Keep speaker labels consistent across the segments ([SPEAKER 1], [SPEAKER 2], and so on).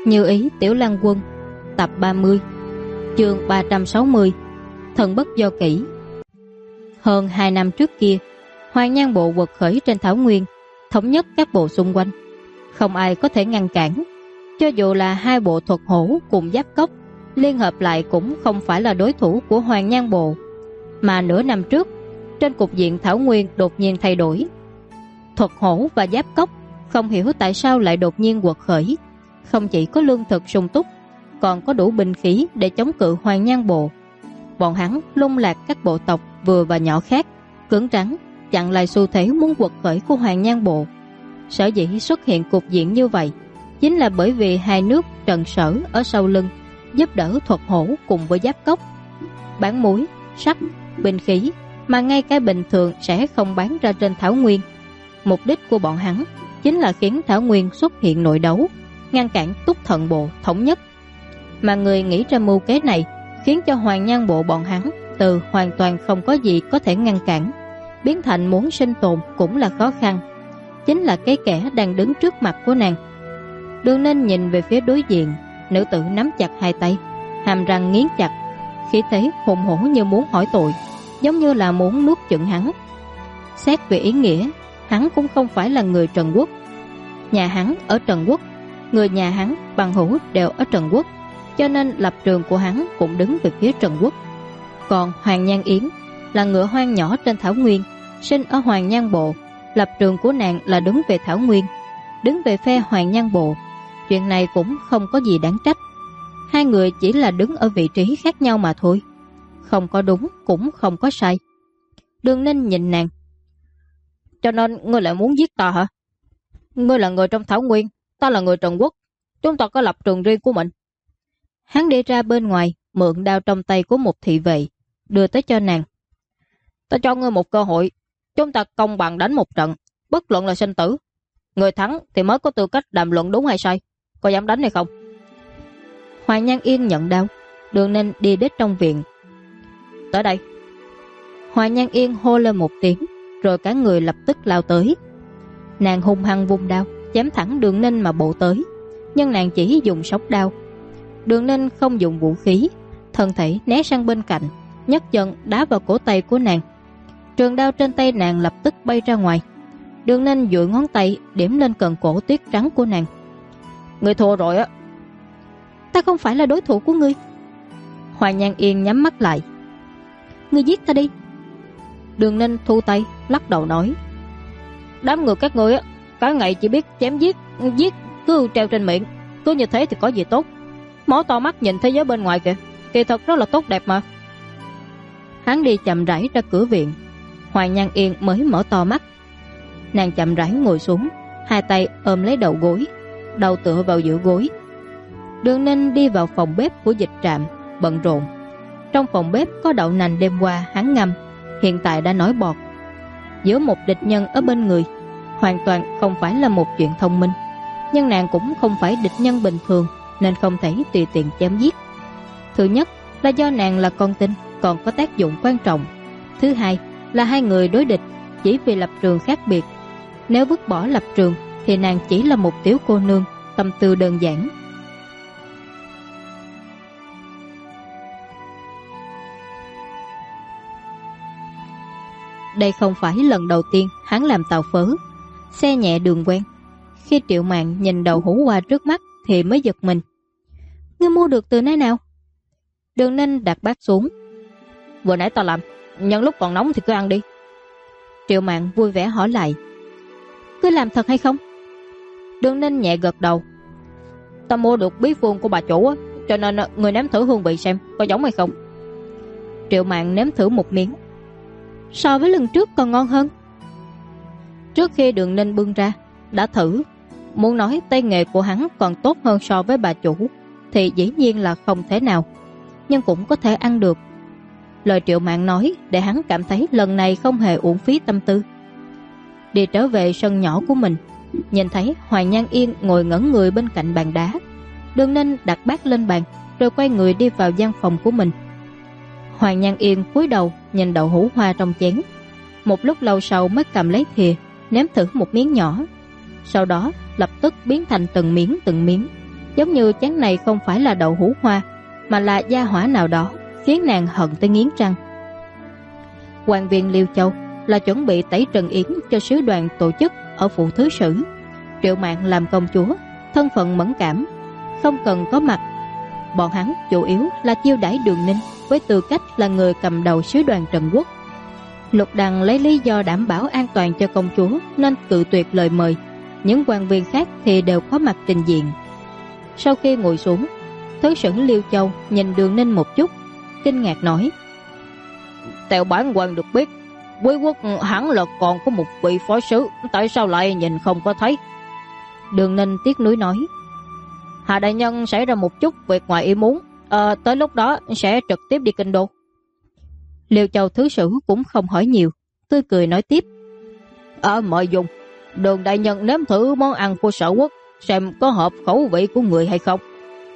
[SPEAKER 1] Như ý Tiểu Lang Quân, tập 30, chương 360, Thần bất do kỷ. Hơn 2 năm trước kia, Hoàng Nhan Bộ quật khởi trên thảo nguyên, thống nhất các bộ xung quanh. Không ai có thể ngăn cản. Cho dù là hai bộ Thuật Hổ cùng Giáp Cốc liên hợp lại cũng không phải là đối thủ của Hoàng Nhan Bộ. Mà nửa năm trước, trên cục diện thảo nguyên đột nhiên thay đổi. Thuật Hổ và Giáp Cốc không hiểu tại sao lại đột nhiên quật khởi. Không chỉ có lương thực sung túc, còn có đủ binh khí để chống cự Hoàng Nhan Bộ. Bọn hắn lung lạc các bộ tộc vừa và nhỏ khác, cứng rắn chặn lại xu thế muốn quật khởi của Hoàng Nhan Bộ. Sở dĩ xuất hiện cục diện như vậy chính là bởi vì hai nước Trần Sở ở sau lưng giúp đỡ Thuật Hổ cùng với Giáp Cốc bán muối, sắt, binh khí mà ngay cái bình thường sẽ không bán ra trên thảo nguyên. Mục đích của bọn hắn chính là khiến thảo nguyên xuất hiện nội đấu, ngăn cản Túc Thần Bộ thống nhất. Mà người nghĩ ra mưu kế này khiến cho Hoàng Nhan Bộ bọn hắn từ hoàn toàn không có gì có thể ngăn cản, biến thành muốn sinh tồn cũng là khó khăn. Chính là cái kẻ đang đứng trước mặt của nàng. Đường Ninh nhìn về phía đối diện, nữ tử nắm chặt hai tay, hàm răng nghiến chặt, khí thế hùng hổ như muốn hỏi tội, giống như là muốn nuốt chửng hắn. Xét về ý nghĩa, hắn cũng không phải là người Trần Quốc. Nhà hắn ở Trần Quốc, người nhà hắn bằng hữu đều ở Trần Quốc, cho nên lập trường của hắn cũng đứng về phía Trần Quốc. Còn Hoàng Nhan Yến là ngựa hoang nhỏ trên thảo nguyên, sinh ở Hoàng Nhan Bộ, lập trường của nàng là đứng về thảo nguyên, đứng về phe Hoàng Nhan Bộ. Chuyện này cũng không có gì đáng trách. Hai người chỉ là đứng ở vị trí khác nhau mà thôi, không có đúng cũng không có sai. Đường Ninh nhìn nàng. Cho nên ngươi lại muốn giết ta hả? Ngươi là người trong thảo nguyên, ta là người Trần Quốc, chúng ta có lập trường riêng của mình. Hắn đi ra bên ngoài, mượn đao trong tay của một thị vệ, đưa tới cho nàng. Ta cho ngươi một cơ hội, chúng ta công bằng đánh một trận, bất luận là sinh tử. Người thắng thì mới có tư cách đàm luận đúng hay sai. Có dám đánh hay không? Hoàng Nhan Yên nhận đao. Đường Ninh đi đến trong viện. Tới đây. Hoàng Nhan Yên hô lên một tiếng, rồi cả người lập tức lao tới. Nàng hung hăng vung đao, chém thẳng Đường Ninh mà bổ tới, nhưng nàng chỉ dùng sóc đao. Đường Ninh không dùng vũ khí, thân thể né sang bên cạnh, nhấc chân đá vào cổ tay của nàng. Trường đao trên tay nàng lập tức bay ra ngoài. Đường Ninh duỗi ngón tay điểm lên cần cổ tuyết trắng của nàng. Ngươi thua rồi á. Ta không phải là đối thủ của ngươi. Hoàng Nhan Yên nhắm mắt lại. Ngươi giết ta đi. Đường Ninh thu tay, lắc đầu nói. Đám người các ngươi á, cả ngày chỉ biết chém giết, cứ treo trên miệng. Cứ như thế thì có gì tốt. Mở to mắt nhìn thế giới bên ngoài kìa, kỳ thật rất là tốt đẹp mà. Hắn đi chậm rãi ra cửa viện. Hoàng Nhan Yên mới mở to mắt. Nàng chậm rãi ngồi xuống, hai tay ôm lấy đầu gối, đầu tựa vào giữa gối. Đường Ninh đi vào phòng bếp của dịch trạm, bận rộn. Trong phòng bếp có đậu nành đêm qua hắn ngâm, hiện tại đã nổi bọt. Giữa một địch nhân ở bên người, hoàn toàn không phải là một chuyện thông minh. Nhưng nàng cũng không phải địch nhân bình thường, nên không thể tùy tiện chém giết. Thứ nhất là do nàng là con tin, còn có tác dụng quan trọng. Thứ hai là hai người đối địch chỉ vì lập trường khác biệt. Nếu vứt bỏ lập trường thì nàng chỉ là một tiểu cô nương, tâm tư đơn giản. Đây không phải lần đầu tiên hắn làm tàu phớ, xe nhẹ đường quen. Khi Triệu Mạn nhìn đầu hũ hoa trước mắt thì mới giật mình. Ngươi mua được từ nơi nào? Đường Ninh đặt bát xuống. Vừa nãy ta làm, nhân lúc còn nóng thì cứ ăn đi. Triệu Mạn vui vẻ hỏi lại. Cứ làm thật hay không? Đường Ninh nhẹ gật đầu. Ta mua được bí phương của bà chủ á, cho nên người nếm thử hương vị xem có giống hay không. Triệu Mạn nếm thử một miếng. So với lần trước còn ngon hơn. Trước khi Đường Ninh bưng ra, đã thử. Muốn nói tay nghề của hắn còn tốt hơn so với bà chủ thì dĩ nhiên là không thể nào, nhưng cũng có thể ăn được. Lời Triệu Mạn nói để hắn cảm thấy lần này không hề uổng phí tâm tư. Đi trở về sân nhỏ của mình, nhìn thấy Hoàng Nhan Yên ngồi ngẩn người bên cạnh bàn đá. Đường Ninh đặt bát lên bàn, rồi quay người đi vào gian phòng của mình. Hoàng Nhan Yên cúi đầu nhìn đậu hũ hoa trong chén. Một lúc lâu sau mới cầm lấy thìa, nếm thử một miếng nhỏ. Sau đó lập tức biến thành từng miếng. giống như chén này không phải là đậu hũ hoa, mà là gia hỏa nào đó khiến nàng hận tới nghiến răng. Quan viên Liêu Châu là chuẩn bị tẩy trần yến cho sứ đoàn tổ chức ở phủ thứ sử. Triệu Mạn làm công chúa, thân phận mẫn cảm, không cần có mặt. Bọn hắn chủ yếu là chiêu đãi Đường Ninh với tư cách là người cầm đầu sứ đoàn Trần Quốc. Lục Đằng lấy lý do đảm bảo an toàn cho công chúa nên cự tuyệt lời mời. Những quan viên khác thì đều có mặt trình diện. Sau khi ngồi xuống, thứ sử Liêu Châu nhìn Đường Ninh một chút, kinh ngạc nói: "Theo bản quan được biết, Quý quốc hẳn là còn có một vị phó sứ, tại sao lại nhìn không có thấy?" Đường Ninh tiếc nuối nói: "Hạ đại nhân xảy ra một chút việc ngoài ý muốn, tới lúc đó sẽ trực tiếp đi kinh đô." Liêu Châu thứ sử cũng không hỏi nhiều, tươi cười nói tiếp: "Mời dùng, Đường đại nhân nếm thử món ăn của Sở Quốc, xem có hợp khẩu vị của người hay không."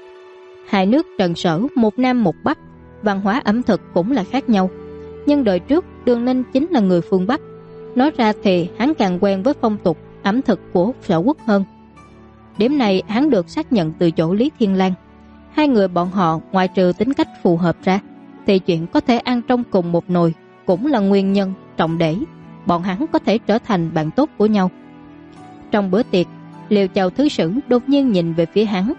[SPEAKER 1] Hai nước Trần Sở một Nam một Bắc, văn hóa ẩm thực cũng là khác nhau. Nhưng đời trước Đường Ninh chính là người phương Bắc, nói ra thì hắn càng quen với phong tục ẩm thực của Sở Quốc hơn. Điểm này hắn được xác nhận từ chỗ Lý Thiên Lang. Hai người bọn họ ngoại trừ tính cách phù hợp ra, thì chuyện có thể ăn trong cùng một nồi cũng là nguyên nhân trọng để bọn hắn có thể trở thành bạn tốt của nhau. Trong bữa tiệc, Liêu Châu thứ sử đột nhiên nhìn về phía hắn: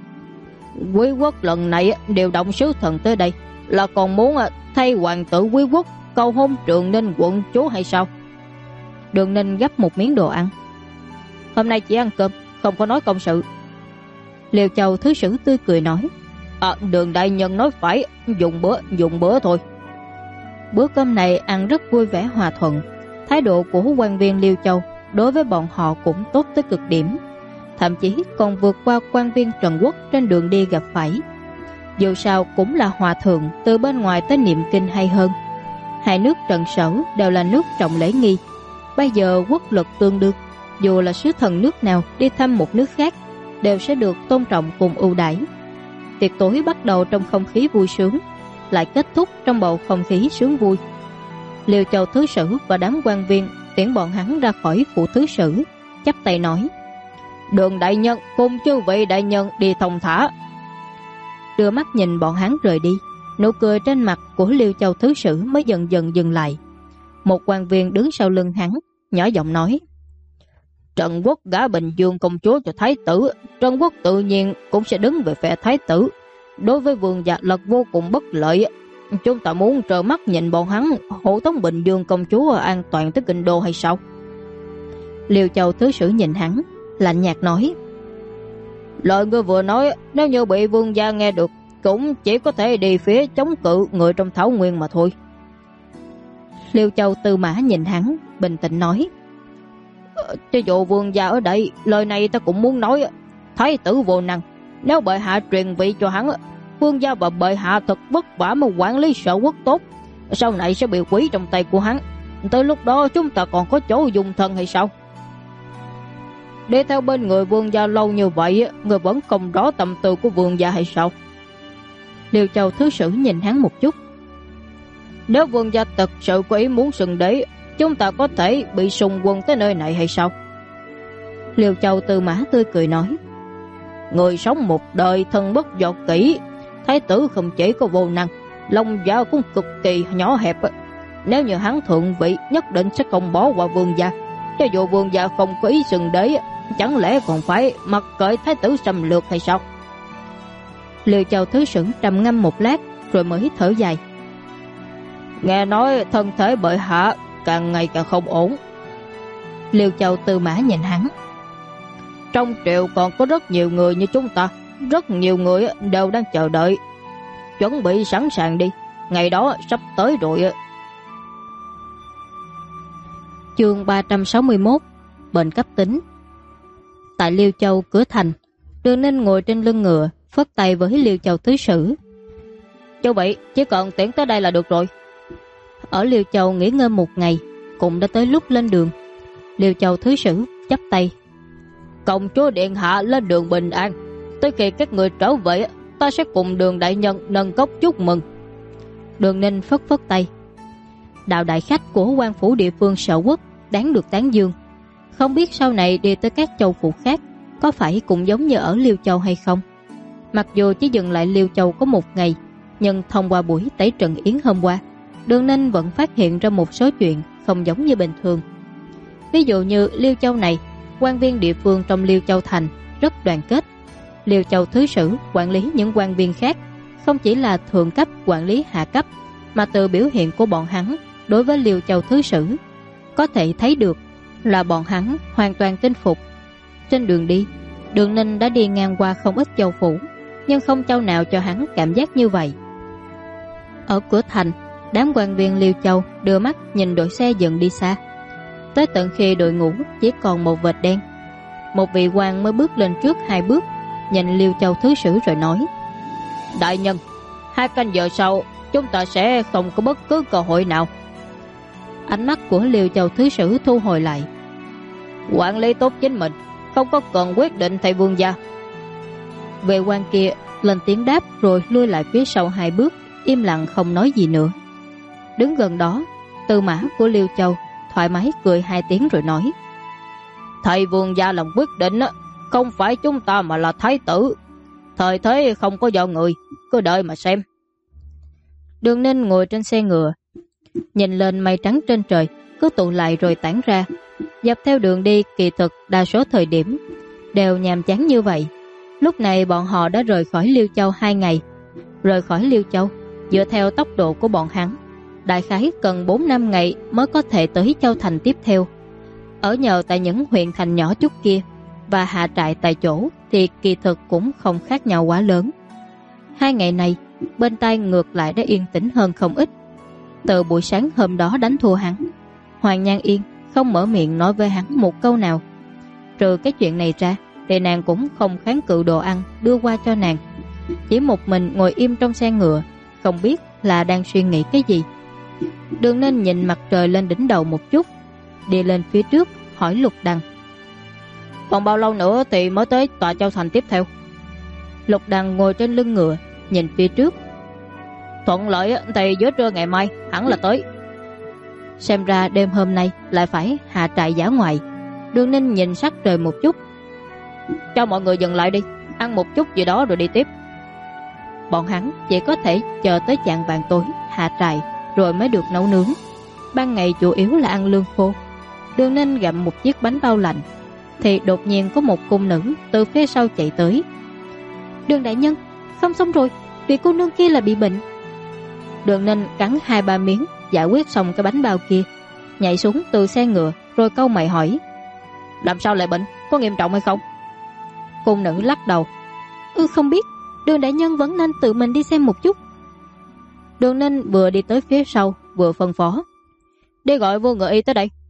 [SPEAKER 1] "Quý quốc lần này điều động sứ thần tới đây là còn muốn thay hoàng tử Quý quốc cầu hôn Trường Ninh quận chúa hay sao?" Đường Ninh gấp một miếng đồ ăn: "Hôm nay chỉ ăn cơm, không có nói công sự." Liêu Châu thứ sử tươi cười nói: "Đường đại nhân nói phải, dùng bữa thôi." Bữa cơm này ăn rất vui vẻ hòa thuận. Thái độ của quan viên Liêu Châu đối với bọn họ cũng tốt tới cực điểm, thậm chí còn vượt qua quan viên Trần Quốc trên đường đi gặp phải. Dù sao cũng là hòa thượng từ bên ngoài tới niệm kinh hay hơn. Hai nước Trần Sở đều là nước trọng lễ nghi, bây giờ quốc lực tương đương, dù là sứ thần nước nào đi thăm một nước khác đều sẽ được tôn trọng cùng ưu đãi. Tiệc tối bắt đầu trong không khí vui sướng, lại kết thúc trong bầu không khí sướng vui. Liêu Châu thứ sử và đám quan viên tiễn bọn hắn ra khỏi phủ thứ sử, chắp tay nói: "Đường đại nhân cùng chư vị đại nhân đi thông thả." Đưa mắt nhìn bọn hắn rời đi, nụ cười trên mặt của Liêu Châu thứ sử mới dần dần dừng lại. Một quan viên đứng sau lưng hắn nhỏ giọng nói: "Trần Quốc gả Bình Dương công chúa cho thái tử, Trần Quốc tự nhiên cũng sẽ đứng về phe thái tử. Đối với vương gia là vô cùng bất lợi. Chúng ta muốn trơ mắt nhìn bọn hắn hộ tống Bình Dương công chúa an toàn tới kinh đô hay sao?" Liêu Châu thứ sử nhìn hắn, lạnh nhạt nói: "Lời ngươi vừa nói, nếu như bị vương gia nghe được, cũng chỉ có thể đi phía chống cự người trong Thảo Nguyên mà thôi." Liêu Châu Tư Mã nhìn hắn, bình tĩnh nói: "Cho dù vương gia ở đây, lời này ta cũng muốn nói. Thái tử vô năng, nếu bệ hạ truyền vị cho hắn, vương gia và bệ hạ thật vất vả mà quản lý Sở Quốc tốt, sau này sẽ bị quý trong tay của hắn. Tới lúc đó chúng ta còn có chỗ dùng thân hay sao? Đi theo bên người vương gia lâu như vậy, người vẫn không rõ tâm tư của vương gia hay sao?" Liêu Châu thứ sử nhìn hắn một chút: "Nếu vương gia thật sự có ý muốn xưng đế, chúng ta có thể bị xung quân tới nơi này hay sao?" Liêu Châu Tư Mã tươi cười nói: "Người sống một đời thân bất do kỹ, thái tử không chỉ có vô năng, lòng dạ cũng cực kỳ nhỏ hẹp. Nếu như hắn thượng vị, nhất định sẽ không bỏ qua vương gia. Cho dù vương gia không có ý xưng đế, chẳng lẽ còn phải mặc kệ thái tử xâm lược hay sao?" Liêu Châu thứ sử trầm ngâm một lát rồi mới thở dài: "Nghe nói thân thể bệ hạ càng ngày càng không ổn." Liêu Châu Tư Mã nhìn hắn: "Trong triều còn có rất nhiều người như chúng ta, rất nhiều người đều đang chờ đợi. Chuẩn bị sẵn sàng đi, ngày đó sắp tới rồi." Chương 361: Bệnh cấp tính. Tại Liêu Châu cửa thành, Đường Ninh ngồi trên lưng ngựa, phất tay với Liêu Châu thứ sử: "Chú vị, chỉ cần tiễn tới đây là được rồi." Ở Liêu Châu nghỉ ngơi một ngày, cũng đã tới lúc lên đường. Liêu Châu thứ sử chắp tay: "Công chúa điện hạ lên đường bình an. Tới khi các người trở về, ta sẽ cùng Đường đại nhân nâng cốc chúc mừng." Đường Ninh phất phất tay. Đạo đại khách của quan phủ địa phương Sở Quốc đáng được tán dương. Không biết sau này đi tới các châu phủ khác có phải cũng giống như ở Liêu Châu hay không. Mặc dù chỉ dừng lại Liêu Châu có một ngày, nhưng thông qua buổi tẩy trần yến hôm qua, Đường Ninh vẫn phát hiện ra một số chuyện không giống như bình thường. Ví dụ như Liêu Châu này, quan viên địa phương trong Liêu Châu thành rất đoàn kết. Liêu Châu thứ sử quản lý những quan viên khác, không chỉ là thượng cấp quản lý hạ cấp, mà từ biểu hiện của bọn hắn đối với Liêu Châu thứ sử có thể thấy được là bọn hắn hoàn toàn tin phục. Trên đường đi, Đường Ninh đã đi ngang qua không ít châu phủ, nhưng không châu nào cho hắn cảm giác như vậy. Ở cửa thành, đám quan viên Liêu Châu đưa mắt nhìn đội xe dần đi xa, tới tận khi đội ngũ chỉ còn một vệt đen. Một vị quan mới bước lên trước 2 bước, nhìn Liêu Châu thứ sử rồi nói: Đại nhân, 2 canh giờ sau chúng ta sẽ không có bất cứ cơ hội nào. Ánh mắt của Liêu Châu thứ sử thu hồi lại. Quản lý tốt chính mình, không có cần quyết định thầy vương gia. Vệ quan kia lên tiếng đáp rồi lui lại phía sau 2 bước, im lặng không nói gì nữa. Đứng gần đó, Tư Mã của Liêu Châu thoải mái cười 2 tiếng rồi nói: Thầy vương gia làm quyết định, không phải chúng ta mà là thái tử. Thời thế không có do người, cứ đợi mà xem. Đường Ninh ngồi trên xe ngựa, nhìn lên mây trắng trên trời cứ tụ lại rồi tản ra. Dọc theo đường đi, kỳ thực đa số thời điểm đều nhàm chán như vậy. Lúc này bọn họ đã rời khỏi Liêu Châu 2 ngày. Rời khỏi Liêu Châu, dựa theo tốc độ của bọn hắn, đại khái cần 4-5 ngày mới có thể tới Châu thành tiếp theo. Ở nhờ tại những huyện thành nhỏ chút kia và hạ trại tại chỗ thì kỳ thực cũng không khác nhau quá lớn. 2 ngày này, bên tai ngược lại đã yên tĩnh hơn không ít. Từ buổi sáng hôm đó đánh thua hắn, Hoàng Nhan Yên không mở miệng nói với hắn một câu nào. Trừ cái chuyện này ra thì nàng cũng không kháng cự đồ ăn đưa qua cho nàng, chỉ một mình ngồi im trong xe ngựa, không biết là đang suy nghĩ cái gì. Đường Ninh nhìn mặt trời lên đỉnh đầu một chút, đi lên phía trước hỏi Lục Đằng: Còn bao lâu nữa thì mới tới tòa Châu thành tiếp theo? Lục Đằng ngồi trên lưng ngựa nhìn phía trước: Thuận lợi thì giữa trưa ngày mai hẳn là tới. Xem ra đêm hôm nay lại phải hạ trại dã ngoại. Đường Ninh nhìn sắc trời một chút: Cho mọi người dừng lại đi, ăn một chút gì đó rồi đi tiếp. Bọn hắn chỉ có thể chờ tới chạng vàng tối hạ trại rồi mới được nấu nướng. Ban ngày chủ yếu là ăn lương khô. Đường Ninh gặm một chiếc bánh bao lạnh thì đột nhiên có một cung nữ từ phía sau chạy tới. Đường đại nhân, không xong rồi, vị cô nương kia là bị bệnh. Đường Ninh cắn 2-3 miếng giải quyết xong cái bánh bao kia, nhảy xuống từ xe ngựa rồi cau mày hỏi: Làm sao lại bệnh, có nghiêm trọng hay không? Cung nữ lắc đầu: Không biết, đường đại nhân vẫn nên tự mình đi xem một chút. Đường Ninh vừa đi tới phía sau vừa phân phó: Đi gọi vô ngựa y tới đây.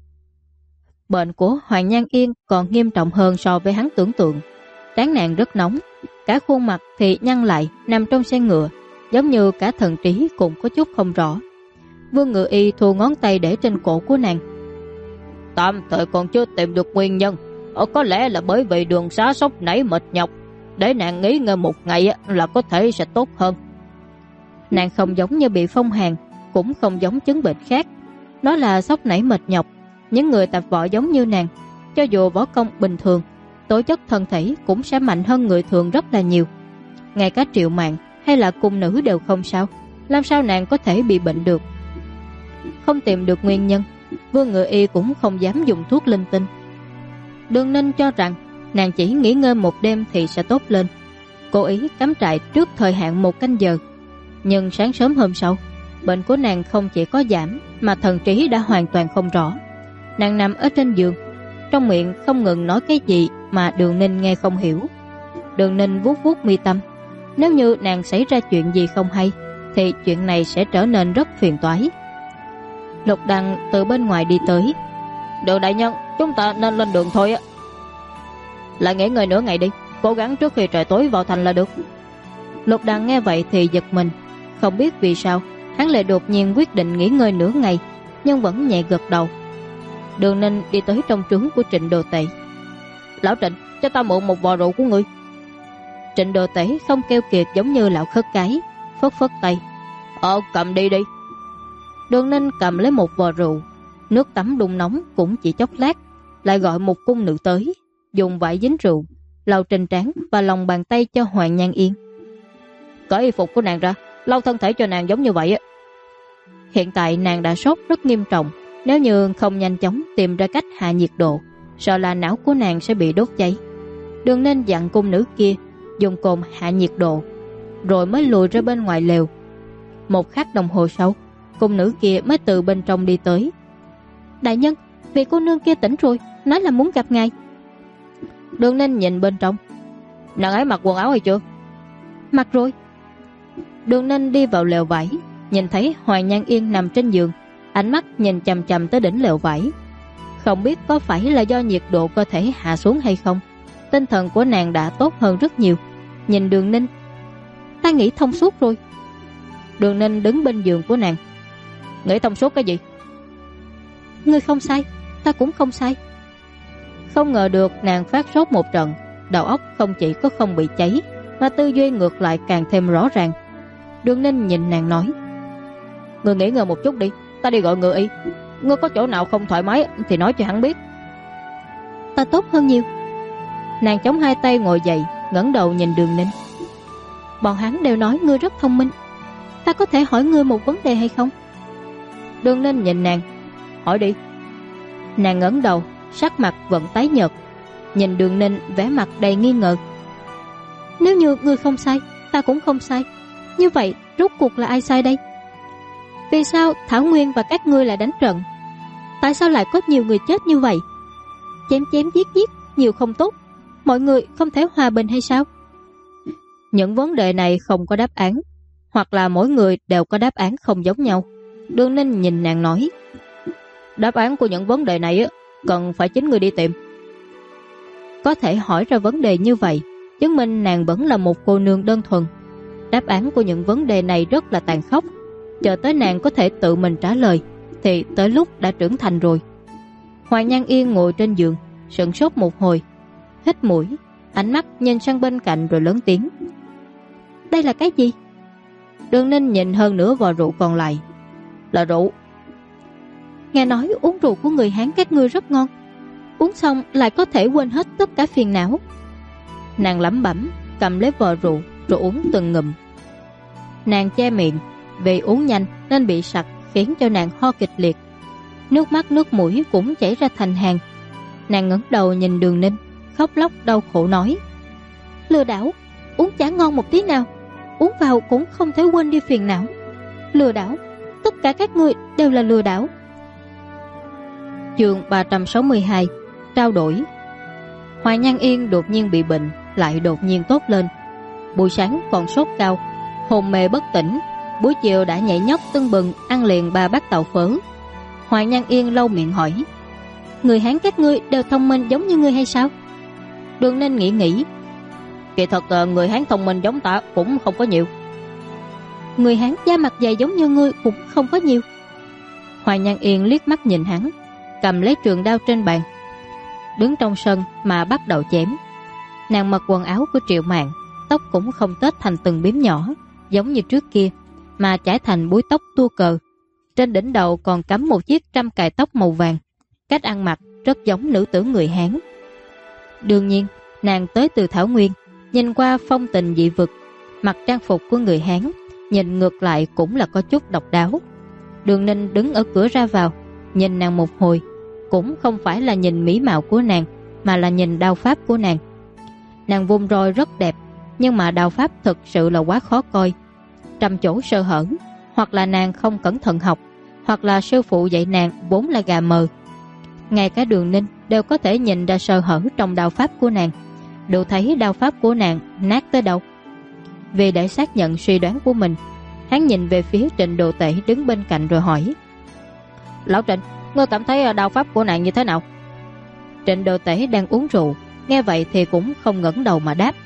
[SPEAKER 1] Bệnh của Hoàng Nhan Yên còn nghiêm trọng hơn so với hắn tưởng tượng. Trán nàng rất nóng, cả khuôn mặt thì nhăn lại nằm trong xe ngựa, giống như cả thần trí cũng có chút không rõ. Vương Ngự Y thu ngón tay để trên cổ của nàng: Tạm thời còn chưa tìm được nguyên nhân, có lẽ là bởi vì đường xá sốc nảy mệt nhọc, để nàng nghỉ ngơi một ngày là có thể sẽ tốt hơn. Nàng không giống như bị phong hàn, cũng không giống chứng bệnh khác. Nó là sốc nảy mệt nhọc. Những người tập võ giống như nàng, cho dù võ công bình thường, tố chất thân thể cũng sẽ mạnh hơn người thường rất là nhiều. Ngay cả Triệu Mạn hay là cung nữ đều không sao, làm sao nàng có thể bị bệnh được? Không tìm được nguyên nhân, Vương Ngự Y cũng không dám dùng thuốc linh tinh. Đường Ninh cho rằng nàng chỉ nghỉ ngơi một đêm thì sẽ tốt lên, cố ý cắm trại trước thời hạn 1 canh giờ. Nhưng sáng sớm hôm sau, bệnh của nàng không chỉ có giảm mà thần trí đã hoàn toàn không rõ. Nàng nằm ở trên giường, trong miệng không ngừng nói cái gì mà Đường Ninh nghe không hiểu. Đường Ninh vuốt vuốt mi tâm, nếu như nàng xảy ra chuyện gì không hay thì chuyện này sẽ trở nên rất phiền toái. Lục Đằng từ bên ngoài đi tới: Đường đại nhân, chúng ta nên lên đường thôi á. Lại nghỉ ngơi nửa ngày đi, cố gắng trước khi trời tối vào thành là được. Lục Đằng nghe vậy thì giật mình, không biết vì sao hắn lại đột nhiên quyết định nghỉ ngơi nửa ngày, nhưng vẫn nhẹ gật đầu. Đường Ninh đi tới trong trướng của Trịnh Đồ Tể: Lão Trịnh, cho ta mượn một vò rượu của ngươi. Trịnh Đồ Tể không keo kiệt giống như lão khất cái, phất phất tay: Cầm đi đi. Đường Ninh cầm lấy một vò rượu, nước tắm đun nóng cũng chỉ chốc lát, lại gọi một cung nữ tới, dùng vải dính rượu lau trên trán và lòng bàn tay cho Hoàng Nhan Yên. cởi y phục của nàng ra, lau thân thể cho nàng giống như vậy á. Hiện tại nàng đã sốt rất nghiêm trọng, nếu như không nhanh chóng tìm ra cách hạ nhiệt độ, sợ là não của nàng sẽ bị đốt cháy. Đường Ninh dặn cung nữ kia dùng cồn hạ nhiệt độ, rồi mới lùi ra bên ngoài lều. Một khắc đồng hồ sau, cung nữ kia mới từ bên trong đi tới. Đại nhân, vị cô nương kia tỉnh rồi, nói là muốn gặp ngài. Đường Ninh nhìn bên trong. Nàng ấy mặc quần áo hay chưa? Mặc rồi. Đường Ninh đi vào lều vải, nhìn thấy Hoàng Nhan Yên nằm trên giường, ánh mắt nhìn chằm chằm tới đỉnh lều vải. Không biết có phải là do nhiệt độ cơ thể hạ xuống hay không, tinh thần của nàng đã tốt hơn rất nhiều. Nhìn Đường Ninh, ta nghĩ thông suốt rồi. Đường Ninh đứng bên giường của nàng. Nghĩ thông suốt cái gì? Ngươi không sai, ta cũng không sai. Không ngờ được nàng phát sốt một trận, đầu óc không chỉ có không bị cháy, mà tư duy ngược lại càng thêm rõ ràng. Đường Ninh nhìn nàng nói, ngươi nghỉ ngơi một chút đi, ta đi gọi ngựa y. Ngươi có chỗ nào không thoải mái thì nói cho hắn biết. Ta tốt hơn nhiều. Nàng chống hai tay ngồi dậy, ngẩng đầu nhìn Đường Ninh. Bọn hắn đều nói ngươi rất thông minh, ta có thể hỏi ngươi một vấn đề hay không? Đường Ninh nhìn nàng, hỏi đi. Nàng ngẩng đầu, sắc mặt vẫn tái nhợt, nhìn Đường Ninh vẻ mặt đầy nghi ngờ. Nếu như ngươi không sai, ta cũng không sai, như vậy rốt cuộc là ai sai đây? Vì sao Thảo Nguyên và các ngươi lại đánh trận? Tại sao lại có nhiều người chết như vậy? Chém chém giết giết nhiều không tốt, mọi người không thể hòa bình hay sao? Những vấn đề này không có đáp án, hoặc là mỗi người đều có đáp án không giống nhau. Đường Ninh nhìn nàng nói, đáp án của những vấn đề này cần phải chính người đi tìm. Có thể hỏi ra vấn đề như vậy, chứng minh nàng vẫn là một cô nương đơn thuần. Đáp án của những vấn đề này rất là tàn khốc, chờ tới nàng có thể tự mình trả lời thì tới lúc đã trưởng thành rồi. Hoàng Nhan Yên ngồi trên giường, sững sốt một hồi, hít mũi, ánh mắt nhìn sang bên cạnh rồi lớn tiếng, đây là cái gì? Đường Ninh nhìn hơn nửa vò rượu còn lại. Là rượu. Nghe nói uống rượu của người Hán các ngươi rất ngon, uống xong lại có thể quên hết tất cả phiền não. Nàng lẩm bẩm, cầm lấy vò rượu rồi uống từng ngụm. Nàng che miệng, vì uống nhanh nên bị sặc, khiến cho nàng ho kịch liệt, nước mắt nước mũi cũng chảy ra thành hàng. Nàng ngẩng đầu nhìn Đường Ninh, khóc lóc đau khổ nói, lừa đảo, uống chả ngon một tí nào, uống vào cũng không thể quên đi phiền não. Lừa đảo, tất cả các ngươi đều là lừa đảo. Chương 362, trao đổi. Hoàng Nhan Yên đột nhiên bị bệnh, lại đột nhiên tốt lên. Buổi sáng còn sốt cao, hồn mê bất tỉnh, buổi chiều đã nhảy nhót tưng bừng, ăn liền 3 bát tàu phớ. Hoàng Nhan Yên lau miệng hỏi, người Hán các ngươi đều thông minh giống như ngươi hay sao? Đường Ninh nghĩ, kỳ thật người Hán thông minh giống ta cũng không có nhiều. Người Hán da mặt dày giống như ngươi cũng không có nhiều. Hoàng Nhan Yên liếc mắt nhìn hắn, cầm lấy trường đao trên bàn, đứng trong sân mà bắt đầu chém. Nàng mặc quần áo của Triệu Mạn, tóc cũng không tết thành từng bím nhỏ giống như trước kia, mà trải thành búi tóc tua cờ. Trên đỉnh đầu còn cắm một chiếc trăm cài tóc màu vàng, cách ăn mặc rất giống nữ tử người Hán. Đương nhiên, nàng tới từ Thảo Nguyên, nhìn qua phong tình dị vực, mặc trang phục của người Hán, nhìn ngược lại cũng là có chút độc đáo. Đường Ninh đứng ở cửa ra vào, nhìn nàng một hồi, cũng không phải là nhìn mỹ mạo của nàng, mà là nhìn đao pháp của nàng. Nàng vung roi rất đẹp, nhưng mà đao pháp thực sự là quá khó coi, trăm chỗ sơ hở, hoặc là nàng không cẩn thận học, hoặc là sư phụ dạy nàng vốn là gà mờ. Ngay cả Đường Ninh đều có thể nhìn ra sơ hở trong đao pháp của nàng, đủ thấy đao pháp của nàng nát tới đâu. Vì để xác nhận suy đoán của mình, hắn nhìn về phía Trịnh Đồ Tể đứng bên cạnh rồi hỏi, Lão Trịnh, ngươi cảm thấy đao pháp của nàng như thế nào? Trịnh Đồ Tể đang uống rượu, nghe vậy thì cũng không ngẩng đầu mà đáp,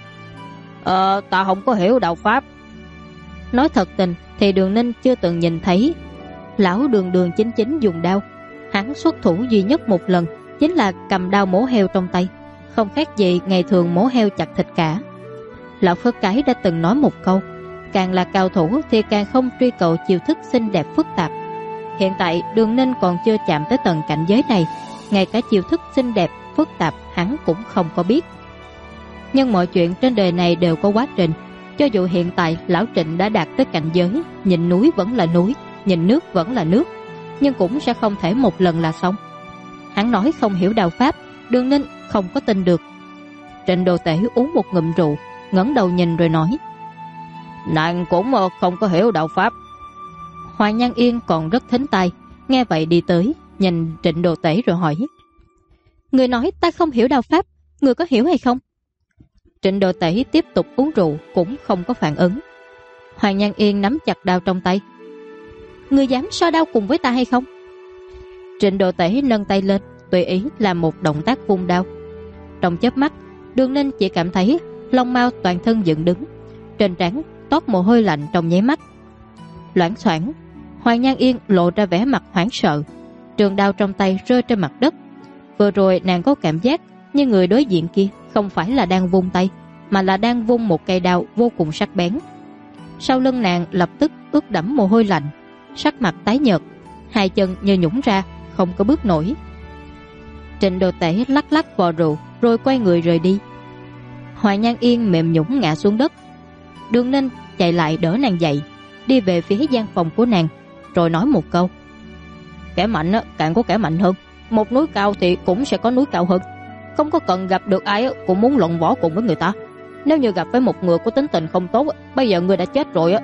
[SPEAKER 1] ta không có hiểu đao pháp. Nói thật tình thì Đường Ninh chưa từng nhìn thấy lão Đường chính dùng đao. Hắn xuất thủ duy nhất một lần chính là cầm đao mổ heo trong tay, không khác gì ngày thường mổ heo chặt thịt cả. Lão Phất Cái đã từng nói một câu, càng là cao thủ thì càng không truy cầu chiêu thức xinh đẹp phức tạp. Hiện tại Đường Ninh còn chưa chạm tới tầng cảnh giới này, ngay cả chiêu thức xinh đẹp phức tạp hắn cũng không có biết. Nhưng mọi chuyện trên đời này đều có quá trình, Cho dù hiện tại lão Trịnh đã đạt tới cảnh giới nhìn núi vẫn là núi, nhìn nước vẫn là nước, nhưng cũng sẽ không thể một lần là xong. Hắn nói không hiểu đạo pháp, Đường Ninh không có tin được. Trịnh Đồ Tể uống một ngụm rượu, ngẩng đầu nhìn rồi nói: Nàng cũng không có hiểu đạo pháp. Hoàng Nhan Yên còn rất thính tai, nghe vậy đi tới, nhìn Trịnh Đồ Tể rồi hỏi: Người nói ta không hiểu đạo pháp, người có hiểu hay không? Trịnh Đồ Tể tiếp tục uống rượu, cũng không có phản ứng. Hoàng Nhan Yên nắm chặt đao trong tay: Người dám so đao cùng với ta hay không? Trịnh Đồ Tể nâng tay lên, tùy ý làm một động tác vung đao. Trong chớp mắt, Đường Ninh chỉ cảm thấy lông mao toàn thân dựng đứng, trên trán toát mồ hôi lạnh trong nháy mắt. Loảng xoảng, Hoàng Nhan Yên lộ ra vẻ mặt hoảng sợ, trường đao trong tay rơi trên mặt đất. Vừa rồi nàng có cảm giác như người đối diện kia không phải là đang vung tay, mà là đang vung một cây đao vô cùng sắc bén. Sau lưng nàng lập tức ướt đẫm mồ hôi lạnh, sắc mặt tái nhợt, hai chân như nhũn ra, không có bước nổi. Trịnh Đồ Tể lắc lắc vò rượu rồi quay người rời đi. Hoàng Nhan Yên mềm nhũn ngã xuống đất. Đường Ninh chạy lại đỡ nàng dậy, đi về phía gian phòng của nàng, rồi nói một câu: Kẻ mạnh càng có kẻ mạnh hơn, một núi cao thì cũng sẽ có núi cao hơn. Không có cần gặp được ai cũng muốn luận võ cùng với người ta. Nếu như gặp với một người có tính tình không tốt, bây giờ người đã chết rồi.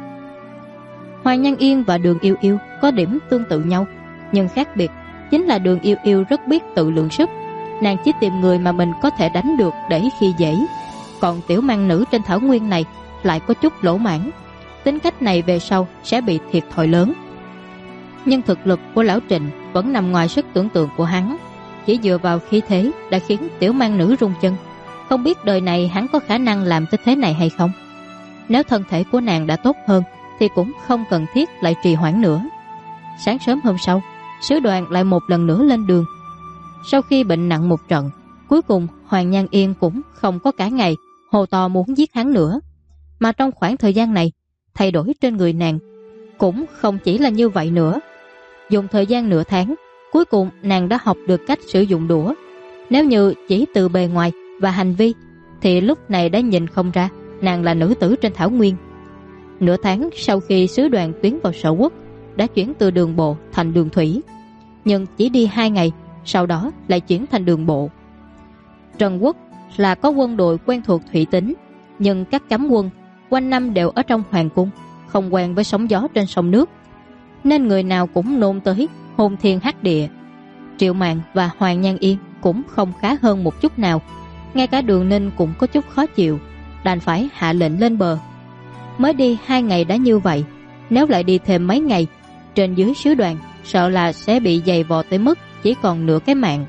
[SPEAKER 1] Hoàng Nhan Yên và Đường Yêu Yêu có điểm tương tự nhau, nhưng khác biệt chính là Đường Yêu Yêu rất biết tự lượng sức. Nàng chỉ tìm người mà mình có thể đánh được để khi dễ. Còn tiểu mang nữ trên thảo nguyên này lại có chút lỗ mãn, tính cách này về sau sẽ bị thiệt thòi lớn. Nhưng thực lực của lão Trịnh vẫn nằm ngoài sức tưởng tượng của hắn. Chỉ dựa vào khí thế đã khiến tiểu mang nữ rung chân. Không biết đời này hắn có khả năng làm tới thế này hay không. Nếu thân thể của nàng đã tốt hơn thì cũng không cần thiết lại trì hoãn nữa. Sáng sớm hôm sau, sứ đoàn lại một lần nữa lên đường. Sau khi bệnh nặng một trận, cuối cùng Hoàng Nhan Yên cũng không có cả ngày hồ to muốn giết hắn nữa. Mà trong khoảng thời gian này, thay đổi trên người nàng cũng không chỉ là như vậy nữa. Dùng thời gian nửa tháng, cuối cùng nàng đã học được cách sử dụng đũa. Nếu như chỉ từ bề ngoài và hành vi thì lúc này đã nhìn không ra nàng là nữ tử trên thảo nguyên. Nửa tháng sau khi sứ đoàn tiến vào Sở Quốc, đã chuyển từ đường bộ thành đường thủy, nhưng chỉ đi 2 ngày, sau đó lại chuyển thành đường bộ. Trần Quốc là có quân đội quen thuộc thủy tính, nhưng các cấm quân quanh năm đều ở trong hoàng cung, không quen với sóng gió trên sông nước, nên người nào cũng nôn tới hôn thiên hắc địa. Triệu Mạn và Hoàng Nhan Yên cũng không khá hơn một chút nào. Ngay cả Đường Ninh cũng có chút khó chịu, đành phải hạ lệnh lên bờ. Mới đi 2 ngày đã như vậy, nếu lại đi thêm mấy ngày, trên dưới sứ đoàn sợ là sẽ bị dày vò tới mức chỉ còn nửa cái mạng.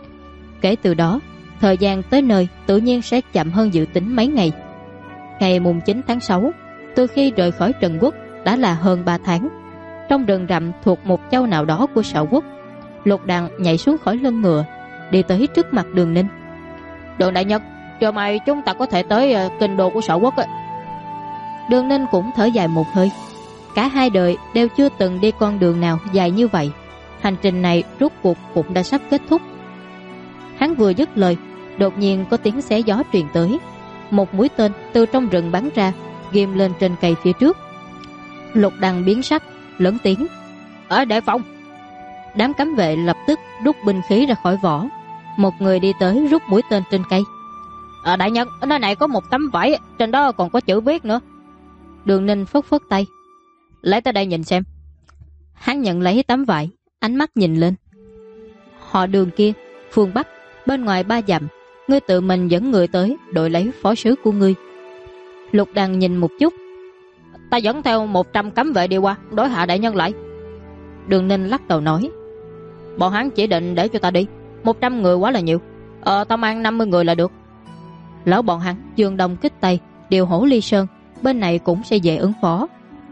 [SPEAKER 1] Kể từ đó, thời gian tới nơi tự nhiên sẽ chậm hơn dự tính mấy ngày. Ngày mùng 9 tháng 6, từ khi rời khỏi Trần Quốc đã là hơn 3 tháng. Trong rừng rậm thuộc một châu nào đó của Sở Quốc, Lục Đằng nhảy xuống khỏi lưng ngựa, đi tới trước mặt Đường Ninh. Đường đại nhân, chờ mai chúng ta có thể tới kinh đô của Sở Quốc. Đường Ninh cũng thở dài một hơi. Cả hai đời đều chưa từng đi con đường nào dài như vậy. Hành trình này rốt cuộc cũng đã sắp kết thúc. Hắn vừa dứt lời, đột nhiên có tiếng xé gió truyền tới. Một mũi tên từ trong rừng bắn ra, ghim lên trên cây phía trước. Lục Đằng biến sắc, lớn tiếng: Ở đề phòng! Đám cấm vệ lập tức rút binh khí ra khỏi vỏ. Một người đi tới rút mũi tên trên cây. Đại nhân, ở nơi này có một tấm vải, trên đó còn có chữ viết nữa. Đường Ninh phất phất tay: Lấy tới đây nhìn xem. Hắn nhận lấy tấm vải, ánh mắt nhìn lên. Họ Đường kia, phương Bắc, bên ngoài 3 dặm, ngươi tự mình dẫn người tới đội lấy phó sứ của ngươi. Lục Đằng nhìn một chút: Ta dẫn theo 100 cấm vệ đi qua, đối hạ đại nhân lại. Đường Ninh lắc đầu nói: Bọn hắn chỉ định để cho ta đi, 100 người quá là nhiều. Ta mang 50 người là được. Lão bọn hắn dương đông kích tây, điều hổ ly sơn, bên này cũng sẽ dễ ứng phó.